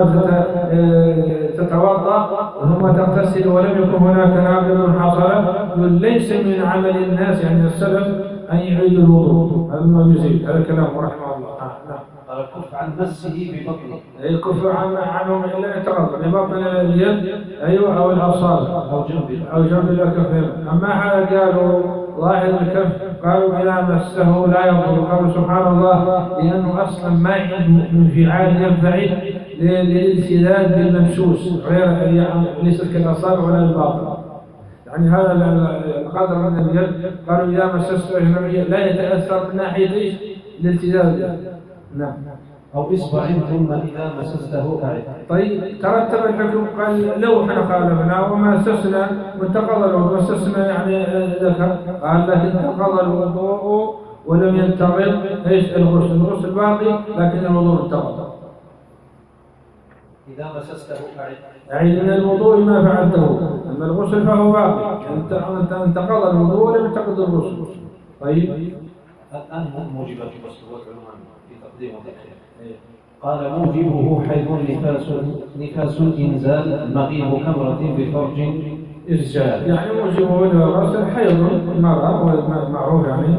تتوضأ ثم تغتسل ولم يكن هناك ناقض حصل ليس من عمل الناس يعني السلف أن يعيد الوضوء. هذا ما يزيد هذا الكلام رحمه الله. قال كف عن مسه ببطنه. أي كف عن عنهم إلا يتغضب ببطن اليد أيوة أو الأصابع أو جنب أو جنب الكف. أما حال قالوا ظاهر الكف قالوا إذا مسه لا يضر. قالوا سبحان الله لأنه أصلا ما عنده انفعال ينفعل للالتذاذ بالممسوس غير يعني ليست كالأصابع ولا الباطن. يعني هذا القدر من اليد قالوا إذا مسسته أجنبيا لا يتأثر من ناحية إيش؟ الالتذاذ. نعم. أو إصبع ثم إذا مسسته أعد. طيب ترتب الحكم قال لو احنا خالفنا وما مسسنا وانتقض الوضوء مسسنا يعني ذكر قال لكن انتقض الوضوء ولم ينتقض ايش الغسل. الغسل باقي لكن الوضوء انتقض. إذا مسسته أعد. أعيد من الوضوء ما فعلته. أما الغسل فهو باقي انت انتقض الوضوء ولم ينتقض الغسل. طيب الآن موجبات الغسل والعنوان في تقديم وتأخير. قال موجبه حيض نفاس نفاس إنزال مغيب كمرة بفرج إسجال. يعني موجبه للغسل حيض المرأة والمعروف يعني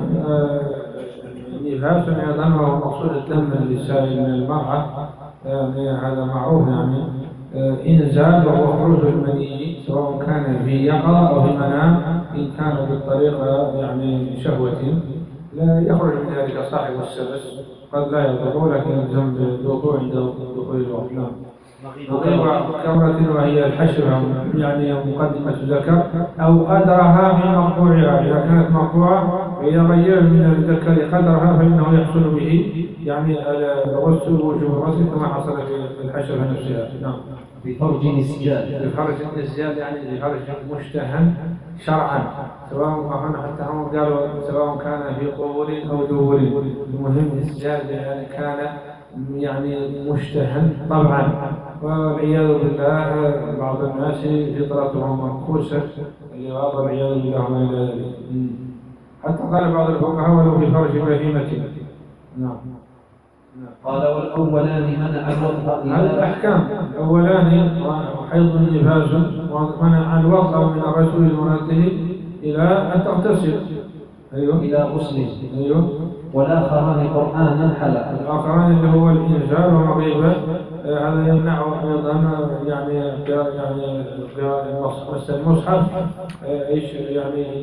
نفاس أيضا وهو مقصود الدم السائل من المرأة يعني هذا معروف يعني إنزال وهو خروج المني سواء كان في يقظة أو في منام إن كان بالطريقة يعني شهوة لا يخرج من ذلك صاحب السبس قد لا يضر لكن يلزم بالوضوء عند دخول الوقت. نعم. مغيب كمرة وهي الحشرة يعني مقدمة الذكر أو قدرها من مقطوعها. إذا كانت مقطوعة وإذا غير من الذكر قدرها فإنه يحصل به يعني الغسل وجوب الغسل كما حصل في الحشرة نفسها. نعم. بفرج إسجال. بفرج إسجال يعني بفرج مشتهى شرعا سواء حتى هم قالوا سواء كان في قبور أو دبور. المهم إسجال يعني كان يعني مشتهى طبعا. والعياذ بالله بعض الناس فطرتهم منكوسة والعياذ بالله ما إلى ذلك. حتى قال بعض الفقهاء ولو في فرج بهيمة. نعم. قال والأولان منع الوضع. هذه الأحكام الأولان حيض نفاس ومنع الوضع من الرسول المنته إلى أن تغتسل. أيوه. إلى غسل. أيوه. والآخران قرآنا حلقا. الآخران اللي هو الإنزال ومغيبة هذا يمنع أيضا يعني يعني مس المصحف ايش يعني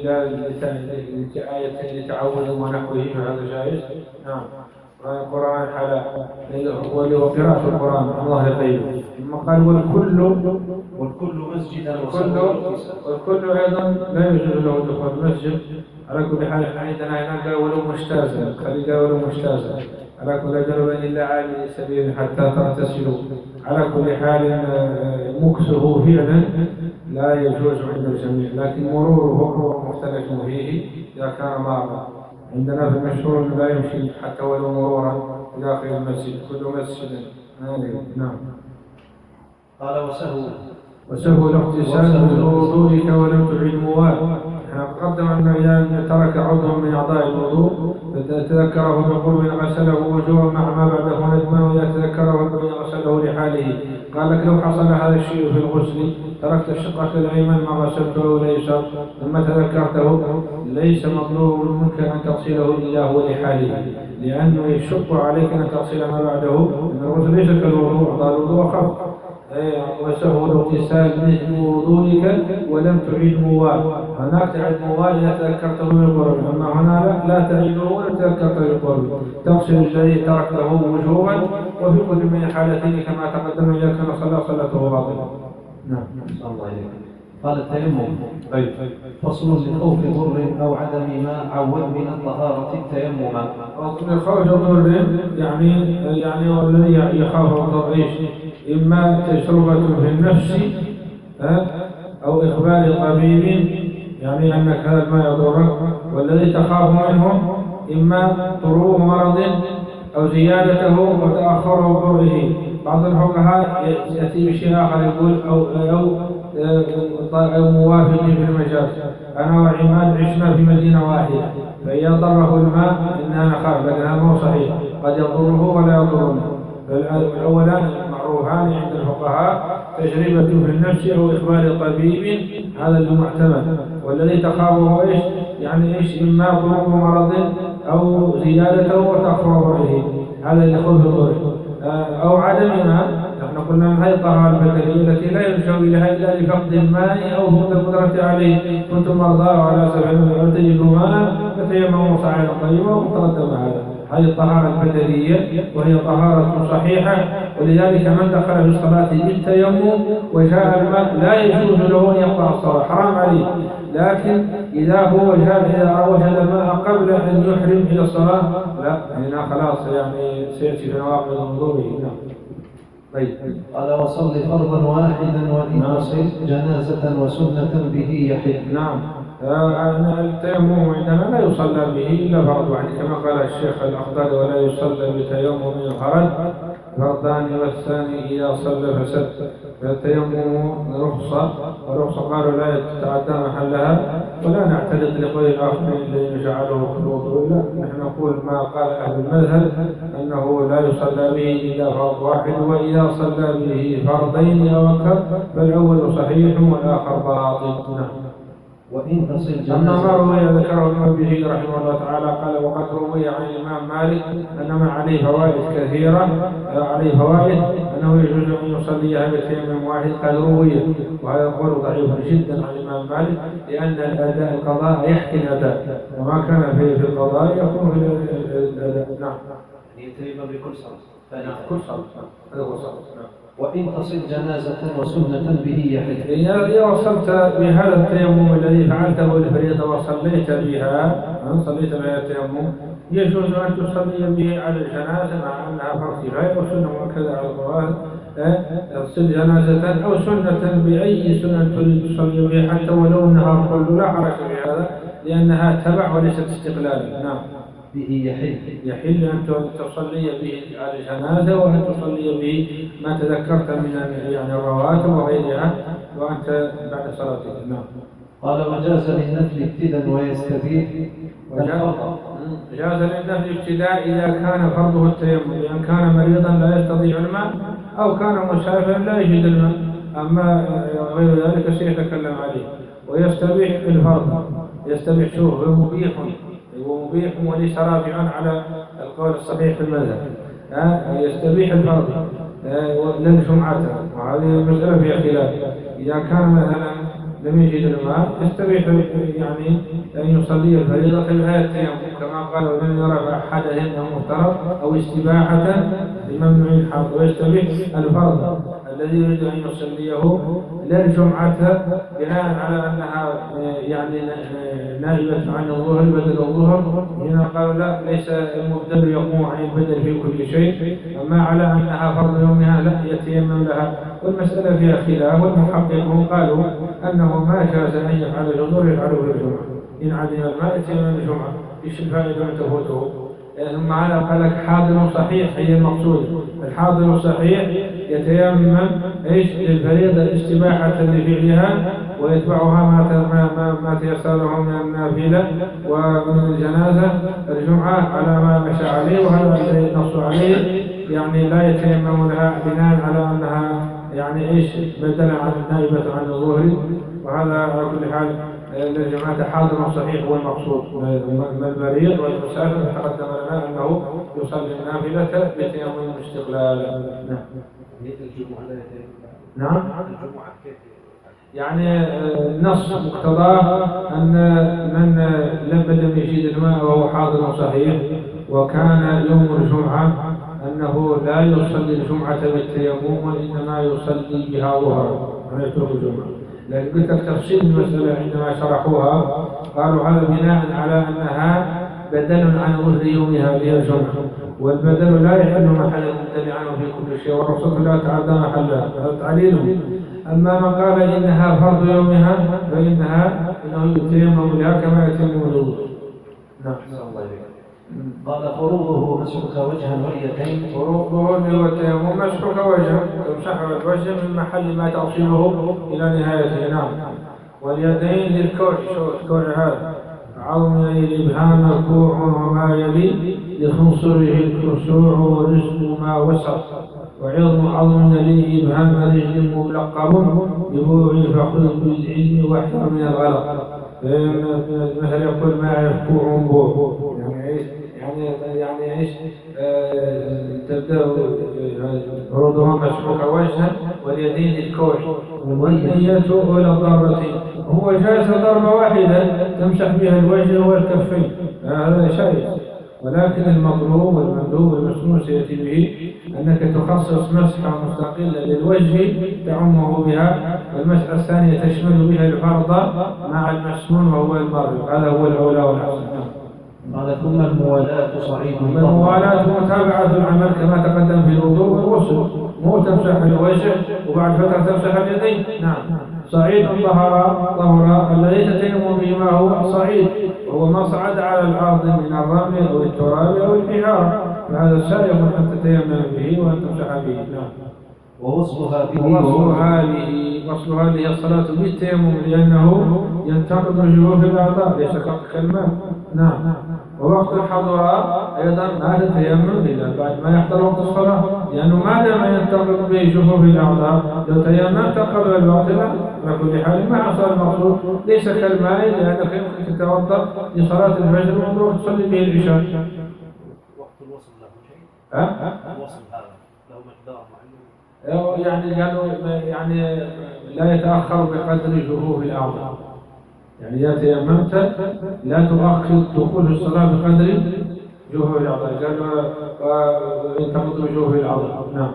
لآية لتعود ونحوه فهذا جائز. نعم. القرآن حلال واللي هو قراءة القرآن الله يقيم. ثم قال والكل والكل مسجدا والكل والكل أيضا لا يجوز له دخول المسجد على كل حال. عندنا هنا قال ولو مجتازا خلي قال ولو مجتازا على كل جنب إلا عابر سبيل حتى تغتسلوا. على كل حال مكسه فعلا لا يجوز عند الجميع، لكن مروره هو مختلف فيه إذا كان مارا. عندنا في المشهور لا يمشي حتى ولو مرورا داخل المسجد، كل مسجد. نعم. قال وسهو وسهو الاغتسال من وضوئك ولم تعد موال. قدم أنه إذا ترك عضوا من أعضاء الوضوء تذكره بقرب غسله وجوبا مع ما بعده ندما، وإذا تذكره بقرب غسله لحاله. قال لك لو حصل هذا الشيء في الغسل تركت الشقة الأيمن ما غسلته الأيسر ثم تذكرته ليس مطلوب منك أن تغسله إلا هو لحاله، لأنه يشق عليك أن تغسل ما بعده، أن الغسل ليس كالوضوء، أعضاء الوضوء أخف. وسهو الاغتسال مثل وضوئك ولم تعيد موال. هناك تعيد موال إذا تذكرته بالقرب، أما هنا لا, لا تعيده ولم تذكرته بالقرب، تغسل الذي تركته وجوبا، وفي كل من الحالتين كما تقدم إذا كان صلى صلاته باطلة. نعم. الله إليك. قال التيمم. طيب. فصل لخوف ضر أو عدم ماء عود من الطهارة التيمم. لخوف ضر يعني يعني والذي يخاف الضر إما تجربة في النفس أو إخبار طبيب يعني أنك هذا الماء يضرك، والذي تخاف منه إما طروء مرض أو زيادته وتأخر ضره. بعض الفقهاء يأتي بشيء آخر يقول أو أو أو موافق في المجاز. أنا وعماد عشنا في مدينة واحدة، فإذا ضره الماء إننا نخاف، لكن هذا مو صحيح، قد يضره ولا يضرنا. فالأولان معروفان عند الفقهاء تجربة في النفس أو إخبار طبيب، هذا المعتمد. والذي تخافه إيش؟ يعني إيش؟ إما ضروب مرض أو زيادته وتأخر ضره، هذا اللي خوف ضره. أو عدمها، نحن قلنا هي الطهارة البدنية التي لا يلجأ إليها إلا لفقد الماء أو فقد القدرة عليه. كنتم مرضى على سبيل أن تجدوا ماء فتيمموا صعيدا طيبا وتقدم هذا. هذه الطهارة البدنية وهي طهارة صحيحة، ولذلك من دخل في الصلاة بالتيمم وجاء الماء لا يجوز له أن يقطع الصلاة، حرام عليه. لكن إذا هو جاء إذا وجد الماء قبل أن يحرم إلى الصلاة لا، هنا خلاص يعني سيأتي في نواقض الوضوء. طيب. قال وصل فرضا واحدا وإن تصل جنازة وسنة به يحل. نعم. التيمم عندنا لا يصلى به إلا فرض واحد كما قال الشيخ الأخضر، ولا يصلى بتيمم فرد فرضان والثاني إذا صلى فسد. فالتيمم رخصة، ورخصة قالوا لا تتعدى محلها، ولا نعترض لقول الآخرين الذين جعلوه في الوضوء. لا، نحن نقول ما قال أهل المذهب أنه لا يصلى به إلا فرض واحد، وإذا صلى به فرضين أو أكثر فالأول صحيح والآخر باطل. نعم. وإن تصل جنازة. أما ما روي ذكره الإمام به رحمه الله تعالى قال وقد روي عن الإمام مالك أن ما عليه فوائد كثيرة، عليه فوائد أنه يجوز أن يصليها بتيمم واحد، قد روي، وهذا القول ضعيف جدا عن الإمام مالك، لأن الأداء القضاء يحكي الأداء، وما كان في في القضاء يكون في الأداء. نعم. يتيمم بكل صلاة. نعم كل صلاة. هذا هو صلاة. نعم. وإن تصل جنازة وسنة به يحل. إذا وصلت بهذا التيمم الذي فعلته الفريضة وصليت بها، صليت بها التيمم، يجوز أن تصلي به على الجنازة مع أنها فرض كفاية وسنة مؤكدة على القرآن. تصل جنازة أو سنة بأي سنة تريد تصلي بها حتى ولو النهار كله لا حرج في هذا، لأنها تبع وليست استقلالا. نعم. به يحل. يحل أن تصلي به على الجنازة، وأن تصلي به ما تذكرت من يعني الرواتب وغيرها وأنت بعد صلاتك. نعم. قال وجاز للنفل ابتدا ويستبيح. جاز للنفل ابتداء إذا كان فرضه التيمم، لأن كان مريضا لا يستطيع الماء أو كان مسافرا لا يجد الماء، أما غير ذلك سيتكلم عليه. ويستبيح الفرض، يستبيح شوف هو مبيح، هو مبيح وليس رافعا على القول الصحيح في المذهب. يستبيح الفرض للجمعة، وهذه مسألة فيها خلاف. إذا كان مثلا لم يجد الماء يستبيح يعني أن يصلي الفريضة في غاية التيمم، كما قال ومن يرى أحدهم أو مفترض أو استباحة لممنوع الحرب. ويستبيح الفرض الذي يريد أن يصليه للجمعة بناء على أنها يعني نائبة عن الظهر بدل الظهر، هنا قالوا لا، ليس المبدل يقوم عن البدل في كل شيء، أما على أنها فرض يومها لا يتيمم لها. والمسألة فيها خلاف، والمحققون قالوا أنه ما جاز أن يفعل الظهر يفعله في الجمعة، إن عدم الماء يتيمم الجمعة، إيش الفائدة من تفوته؟ ثم على قال لك حاضر صحيح هي المقصود، الحاضر صحيح يتيمم ايش للفريضة الاستباحة لفعلها ويتبعها ما ما ما تيسر له من النافلة ومن الجنازة الجمعة على ما مشى عليه، وهذا الذي نص عليه يعني لا يتيمم لها بناء على أنها يعني ايش بدلا عن نائبة عن الظهر. وهذا على كل حال للجماعة حاضر صحيح هو المقصود من البريد والمسافر. تقدم لنا أنه يصلي النافلة بتيمم الاستقلال. نعم. نعم. يعني النص مقتضاه أن من لم يجد الماء وهو حاضر صحيح وكان يوم الجمعة أنه لا يصلي الجمعة بالتيمم وإنما يصلي بها ظهرا ولا يترك الجمعة. لكن قلت لك تفصيل المسألة عندما شرحوها قالوا هذا بناء على أنها بدل عن ظهر يومها هذه الجمعة، والبدل لا يحل محل المبتدع عنه في كل شيء، والرسول لا تعدى محله، هذا تعليله. أما من قال إنها فرض يومها فإنها إنه يتيمم لها كما يتيمم الوضوء. نعم. قال فروضه مسحك وجها واليدين. فروضه التيمم مسحك وجها، تمسح الوجه من محل ما توصيله إلى نهايته. نعم. واليدين للكوع، شو الكوع هذا؟ عظم الإبهام الكوع وما يلي لخنصره الكسوع ورزق ما وسط، وعظم عظم يلي إبهام رجل ملقب ببوع فخذ بالعلم واحذر من الغلط. مثل يقول ما يفكوع بوع، يعني يعني ايش تبدأ فروضها مسحوك وجها واليدين للكوع والنية إلى الضربتين. هو جاز ضربة واحدة تمسح بها الوجه والكفين، هذا شيء، ولكن المطلوب والمندوب والمسنون سيأتي به أنك تخصص مسحة مستقلة للوجه تعمه بها، والمسحة الثانية تشمل بها الفرض مع المسنون وهو المرء، هذا هو الأولى والأحسن. قال ثم الموالاة صعيد. الموالاة متابعة العمل كما تقدم في الوضوء والغسل، مو تمسح الوجه وبعد فترة تمسح اليدين. نعم. صعيد ظهر ظهر الذي تتيمم به ما هو صعيد، وهو ما صعد على الأرض من الرمل أو التراب أو الحجارة، فهذا سائغ أن تتيمم به وأن تمسح به. نعم. ووصلها به ووصلها به وصلها به الصلاة بالتيمم لأنه ينتقد الجروح الأعضاء ليس كالماء. نعم. ووقت الحضراء أيضا ما تتيمم إلا بعد ما يحضر وقت الصلاة، لأنه ما دام ينتقد به جفوف الأعضاء لو تيممت قبل الوقت على كل حال ما حصل المقصود، ليس كالماء لأنك يمكن تتوضأ لصلاة الفجر وتروح تصلي به العشاء. وقت الوصل له شيء؟ ها؟ الوصل هذا له مقدار معين؟ يعني قالوا يعني لا يتأخر بقدر جفوف الأعضاء، يعني إذا تيممت لا تؤخر دخول الصلاة بقدر جفوف الأعضاء، قالوا ينتقد جفوف الأعضاء. نعم.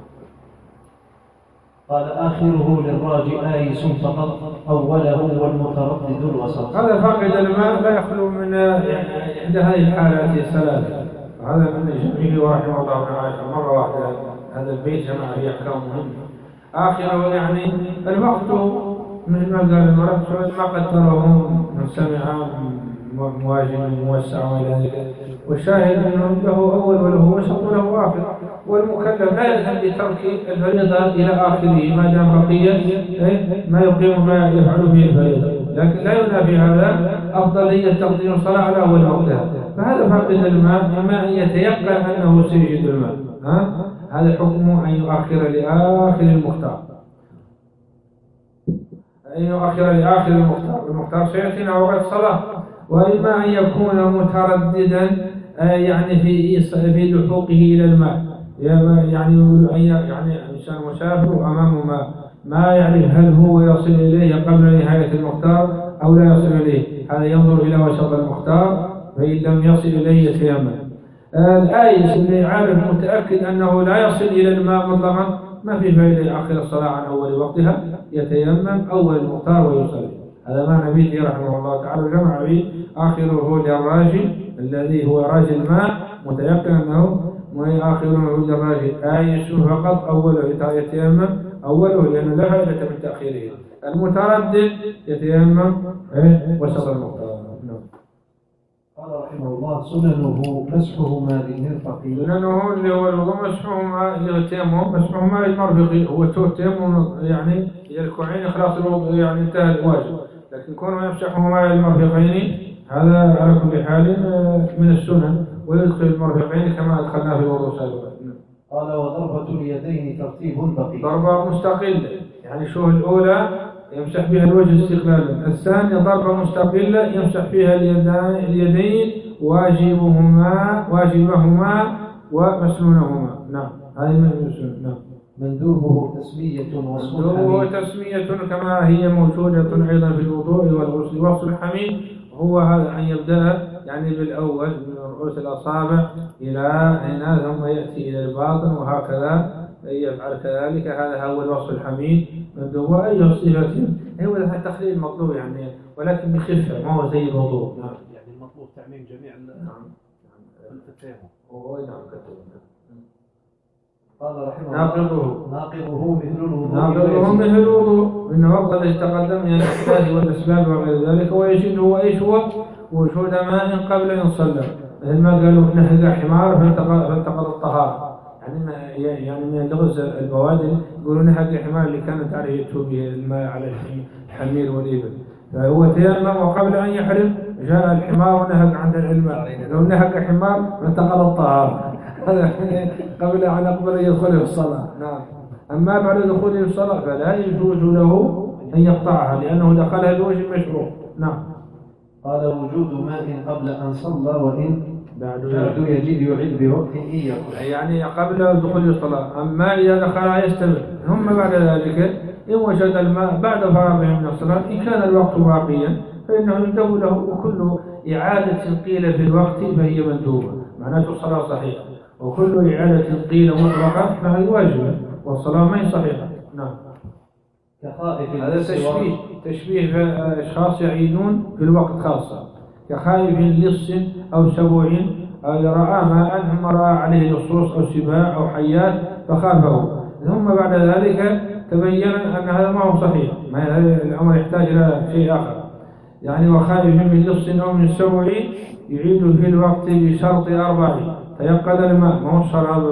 قال آخره للراجع آيس فقط، أوله والمتردد الوسط. هذا فاقد الماء لا يخلو من إحدى هذه الحالات الثلاث، هذا من جميع ورحمه الله تعالى مرة واحدة هذا البيت جمع فيه أحكام مهمة. آخره يعني الوقت مثل ما قال المرأة ما قدره من سمع مواجه موسع وإلى ذلك، والشاهد أنه له أول وله وسط وله آخر، والمكلف لا يلزم بترك الفريضة إلى آخره ما دام بقية ما يقيم ما يفعل به الفريضة، لكن لا ينافي هذا أفضلية تقديم الصلاة على أول وقتها. فهذا فاقد الماء إما أن يتيقن أنه سيجد الماء، ها؟ هذا حكمه أن يؤخر لآخر المختار، أن يؤخر لآخر المختار، المختار سيأتينا وقت الصلاة. وإما أن يكون مترددا يعني في في لحوقه إلى الماء، يعني يعني إنسان مسافر وأمامه ماء ما يعرف هل هو يصل إليه قبل نهاية المختار أو لا يصل إليه، هذا ينظر إلى وسط المختار، فإن لم يصل إليه يتيمم. الآيس اللي عارف متأكد أنه لا يصل إلى الماء مطلقا ما في فائدة يأخر الصلاة عن أول وقتها، يتيمم أول المختار ويصلي. هذا ما نبيه رحمه الله تعالى جمع به آخره للراجي الذي هو راجي الماء متيقن أنه آخره للراجي آيس فقط أوله يتيمم أوله لأنه لا فائدة من تأخيره. المتردد يتيمم وسط المختار. قال رحمه الله: سننه مسحهما للمرفق. سننه اللي هو الوضوء مسحهما اللي هو التيمم مسحهما للمرفق، هو التيمم يعني الكوعين إخلاص الوضوء يعني انتهى الواجب، لكن كونه يمسحهما للمرفقين هذا على كل حال من السنن، ويدخل المرفقين كما أدخلنا في الوضوء سابقا. قال: وضربة اليدين ترتيب بقي. ضربة مستقلة، يعني شو الأولى يمسح بها الوجه استقلالا، الثانية ضربة مستقلة يمسح فيها اليدين واجبهما واجبهما ومسنونهما. نعم هذه من السنن. نعم. مندوبه تسمية وصل مندوبه تسمية كما هي موجودة أيضا في الوضوء والغسل. وصل الحميد هو هذا أن يبدأ يعني بالأول من رؤوس الأصابع إلى هنا ثم يأتي إلى الباطن وهكذا يفعل كذلك. هذا هو الوصف الحميد. مندوب أي صفة هو التخليل المطلوب يعني، ولكن بخفة ما هو زي الوضوء. نعم. يعني المطلوب تعميم جميع التيمم. هو نعم كتب. قال رحمه الله: ناقضه ناقضه مثل الوضوء. ناقضه مثل الوضوء من وقت الذي تقدم من الأحداث والأسباب وغير ذلك، ويجده إيش هو وجود ماء قبل أن يصلى، مثل ما قالوا نهج حمار فانتقض الطهارة، يعني ما يعني من لغز البوادل يقولون نهج الحمار اللي كانت عليه يتوب به الماء على الحمير والإبل، فهو تيمم وقبل أن يحرم جاء الحمار ونهج عند الماء، لو نهج حمار فانتقض الطهارة هذا قبل أن يقبل يدخل في الصلاة. نعم. أما بعد دخوله في الصلاة فلا يجوز له أن يقطعها لأنه دخلها بوجه مشروع. نعم. قال: وجود ماء قبل أن صلى وإن بعد يجد يعيد بوقت إن يكن، يعني قبل دخول الصلاة. أما إذا دخلها يستمر. ثم بعد ذلك إن وجد الماء بعد فراغه من الصلاة إن كان الوقت باقيا فإنه يندب له، وكل إعادة قيل في الوقت فهي مندوبة معناته الصلاة صحيحة، وكل إعادة قيل مطلقة فهي واجبة والصلاة ما هي صحيحة. نعم. كخائف هذا تشبيه تشبيه في أشخاص يعيدون في الوقت خاصة، كخائف لص أو سبوع أو رأى ماء ثم رأى عليه لصوص أو سباع أو حيات فخافه، ثم بعد ذلك تبين أن هذا ما هو صحيح، ما هذا الأمر يحتاج إلى شيء آخر. يعني وخائف من لص أو من سبوع يعيد في الوقت بشرط أربع: تيقن الماء، ما هو الشراب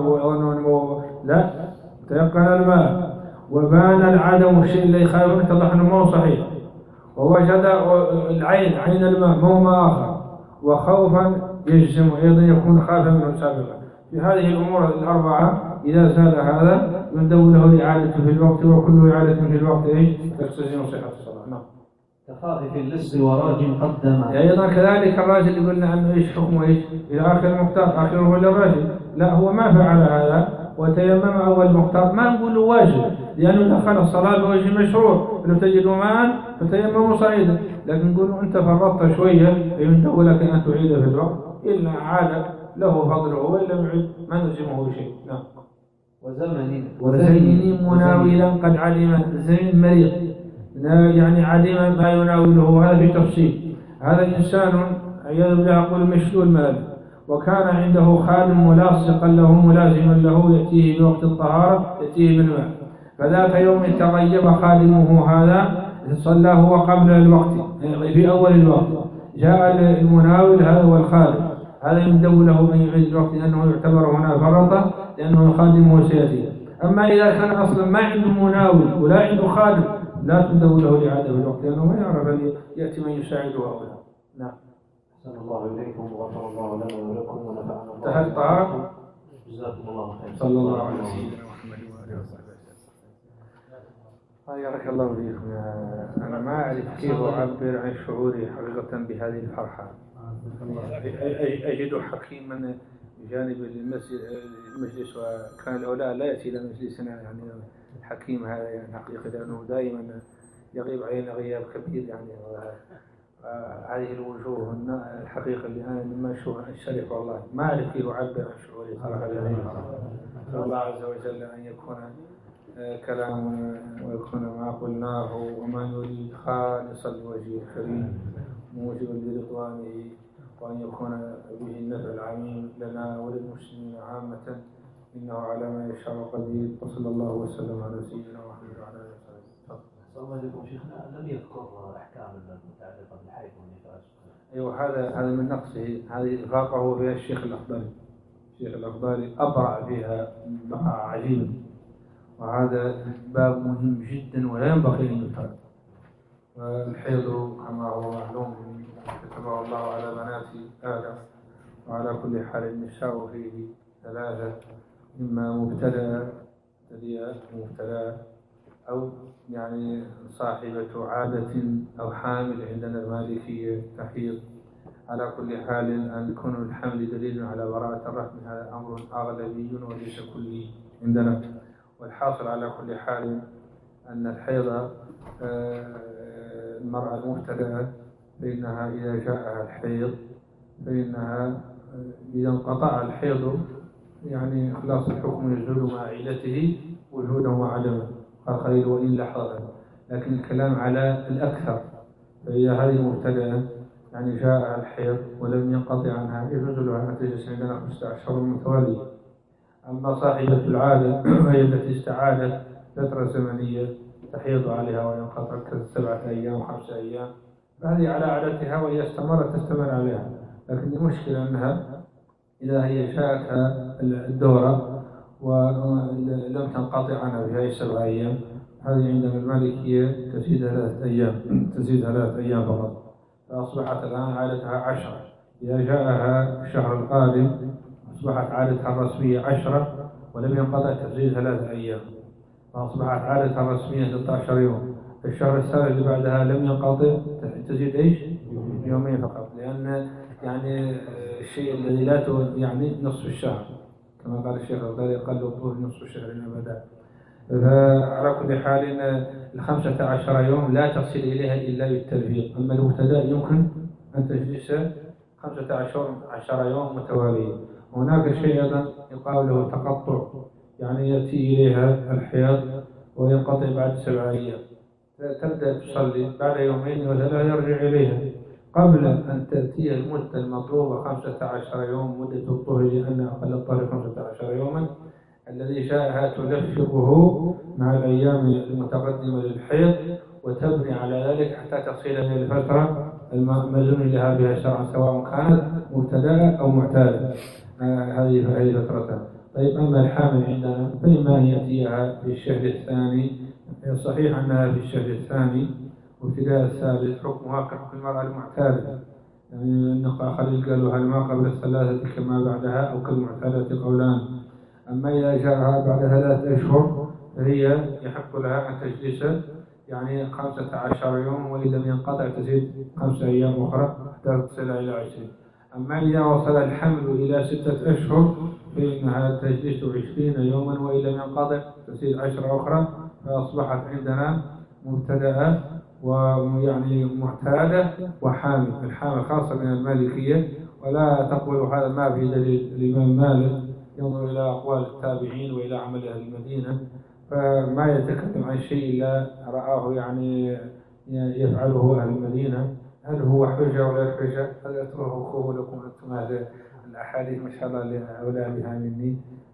لا، تيقن الماء وبان العدم الشيء اللي يخالف اتضح انه ما هو صحيح، ووجد العين عين الماء ما هو ما اخر، وخوفا يجزم ايضا يكون خافا منه سابقا. في هذه الامور الاربعه اذا زال هذا يندب له الاعاده في الوقت، وكل اعاده في الوقت ايش تستلزم صحه الصلاه. نعم. كخائف اللص وراج قدم. ايضا كذلك الراجل اللي قلنا عنه ايش حكمه ايش الى اخر المختار، اخره للراجل، لا هو ما فعل هذا وتيمم أول مختار، ما نقول واجب لأنه دخل الصلاة بوجه مشروع، لو تجدوا ماء فتيمموا صعيدا، لكن نقول أنت فرطت شوية فيندب لك أن تعيد في الوقت، إلا عاد له فضله وإن لم يعد ما نلزمه شيء. نعم. وزمن وزين مناولا قد علم، زين مريض يعني علم ما يناوله، هذا بتفصيل. هذا إنسان عياذ بالله يقول مشلول مال، وكان عنده خادم ملاصقا له ملازما له يأتيه بوقت الطهارة يأتيه بالماء، فذات يوم تغيب خادمه هذا صلى هو قبل الوقت في أول الوقت، جاء المناول هذا والخادم، هذا يندب له أن يعيد الوقت لأنه يعتبر هنا فرطة لأنه خادمه سيأتي. أما إذا كان أصلا ما عنده مناول ولا عنده خادم لا تندب له الإعادة في الوقت لأنه ما يعرف أن يأتي من يساعده هؤلاء. نعم. صلى الله عليكم وغفر الله لنا ولكم ونفعنا الله. انتهى الطهارة. جزاكم الله خير. صلى الله على سيدنا محمد وآله وصحبه وسلم. بارك الله فيكم. أنا ما أعرف كيف أعبر عن شعوري حقيقة بهذه الفرحة. أجد حكيما بجانب المجلس، وكان الأولى لا يأتي إلى مجلسنا يعني الحكيم هذا يعني حقيقة لأنه دائما يغيب علينا غياب كبير يعني. هذه الوجوه الحقيقة اللي أنا لما أشوفها الشريف والله ما أعرف كيف أعبر عن شعوري صراحة. الله عز وجل أن يكون كلامنا ويكون ما قلناه وما نريد خالصا لوجهه الكريم موجبا لرضوانه، وأن يكون به النفع العميم لنا وللمسلمين عامة، إنه على ما يشاء قدير. وصلى الله وسلم على سيدنا محمد وعلى آله وصحبه. صلى الله عليكم شيخنا، لم يذكر أحكام المتعلقة بالحيض والنفاس. أيوه، هذا هذا من نقصه، هذه إرفاقه بها الشيخ الأخضري. الشيخ الأخضري أبرع بها بقاء عجيب، وهذا باب مهم جدا ولا ينبغي أن يترك. والحيض كما هو معلوم كتبه الله على بنات آدم، وعلى كل حال النساء فيه ثلاثة: إما مبتدأ تليها مبتلى، أو يعني صاحبة عادة أو حامل عندنا المالكية تحيض. على كل حال أن يكون الحمل دليل على براءة الرحم هذا أمر أغلبي وليس كلي عندنا. والحاصل على كل حال أن الحيض المرأة المبتلى فإنها إذا جاءها الحيض فإنها إذا انقطع الحيض يعني خلاص الحكم يزول مع علته وجودا وعدما، قال خليل وإن لحظة. لكن الكلام على الأكثر، فإذا هذه مبتلى يعني جاء الحيض ولم ينقطع عنها يجوز لها أن تجلس عندنا خمسة عشر متوالية. أما صاحبة العادة وهي التي استعادت فترة زمنية تحيض عليها وينقطع كسبعة أيام وخمسة أيام، فهذه على عادتها وإذا استمرت تستمر عليها. لكن المشكلة أنها إذا هي جاءتها الدورة ولم تنقطع عنها في هذه السبعة أيام، هذه عندنا المالكية تزيد ثلاثة أيام تزيد ثلاثة أيام فقط، فأصبحت الآن عادتها عشرة. إذا جاءها الشهر القادم أصبحت عادتها الرسمية عشرة ولم ينقطع تزيد ثلاثة أيام، فأصبحت عادتها الرسمية ستة عشر يوم. الشهر الثالث اللي بعدها لم ينقطع تزيد إيش؟ يومين فقط، لأن يعني الشيء الذي لا يعني نصف الشهر كما قال الشيخ الغزالي قال الطهور نصف الشهر أبدا. فعلى كل حال الخمسة عشر يوم لا تصل إليها إلا بالتلفيق. أما المبتدأ يمكن أن تجلس خمسة عشر يوم متوالية. هناك شيء أيضا يقال له تقطع، يعني يأتي إليها الحيض وينقطع بعد سبع أيام، تبدأ تصلي بعد يومين وثلاثة يرجع إليها قبل أن تأتي المدة المطلوبة خمسة عشر يوم مدة الطهر، لأن أقل الطهر خمسة عشر يوما. الذي جاءها تلفقه مع الأيام المتقدمة للحيض وتبني على ذلك حتى تصل إلى الفترة المأذون لها بها شرعا، سواء كانت مبتدأة أو معتادة. هذه هذه فترتها. طيب أما الحامل عندنا فإما أن يأتيها في الشهر الثاني، صحيح أنها في الشهر الثاني وابتداء الثالث حكمها كحكم المرأة المعتادة، يعني النقاء خليل قالوا هل ما قبل الثلاثة كما بعدها أو كالمعتادة قولان. أما إذا جاءها بعد ثلاثة أشهر فهي يحق لها أن تجلس يعني خمسة عشر يوم، وإن لم ينقطع تزيد خمسة أيام أخرى حتى تصل إلى عشرين. أما إذا وصل الحمل إلى ستة أشهر فإنها تجلس عشرين يوما، وإن لم ينقطع تزيد عشرة أخرى، فأصبحت عندنا مبتدأة ويعني معتادة وحامل. الحامل خاصة من المالكية، ولا تقبل هذا ما في دليل. الإمام مالك ينظر إلى أقوال التابعين وإلى عمل أهل المدينة، فما يتكلم عن شيء إلا رآه يعني يفعله أهل المدينة. هل هو حجة ولا حجة؟ هذا أتركه لكم أنتم هذا الأحاديث ما شاء الله لأولادها مني.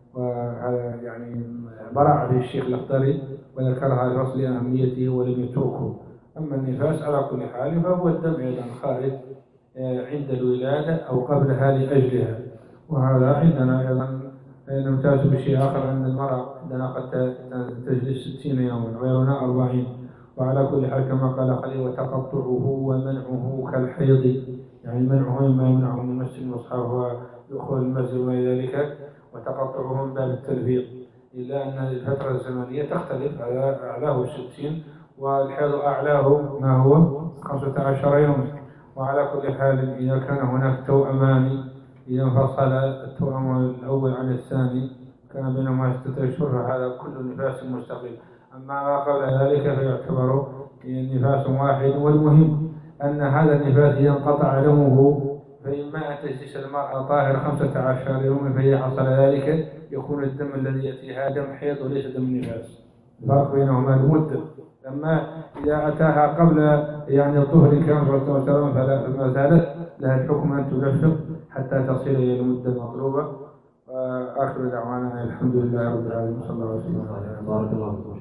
وهذا يعني برع به الشيخ الأخضري وذكرها الفصل لأهميته ولم يتركه. أما النفاس على كل حال فهو الدم أيضا خارج عند الولادة أو قبلها لأجلها، وهذا عندنا أيضا نمتاز بشيء آخر أن المرأة عندنا قد تجلس ستين يوما غيرنا أربعين. وعلى كل حال كما قال خليل وتقطعه ومنعه كالحيض، يعني منعه ما يمنعه من مس المصحف ودخول المسجد وما ذلك، وتقطعه من باب التلفيق، إلا أن الفترة الزمنية تختلف، أعلاه ستين والحيض أعلاه ما هو خمسة عشر يوما. وعلى كل حال إذا كان هناك توأمان، إذا انفصل التوأم الأول عن الثاني كان بينهما ستة أشهر فهذا كل نفاس مستقل. أما ما قبل ذلك فيعتبر نفاس واحد. والمهم أن هذا النفاس إذا انقطع دمه فإما أن تجلس المرأة طاهر خمسة عشر يوما، فإذا حصل ذلك يكون الدم الذي يأتيها دم حيض وليس دم نفاس. الفرق بينهما المدة. لما إذا أتاها قبل يعني الظهر كان صلى الله عليه وسلم فما زالت لها الحكم أن تدفق حتى تصل إلى المدة المطلوبة. وآخر دعوانا الحمد لله رب العالمين صلى الله عليه وسلم. بارك الله.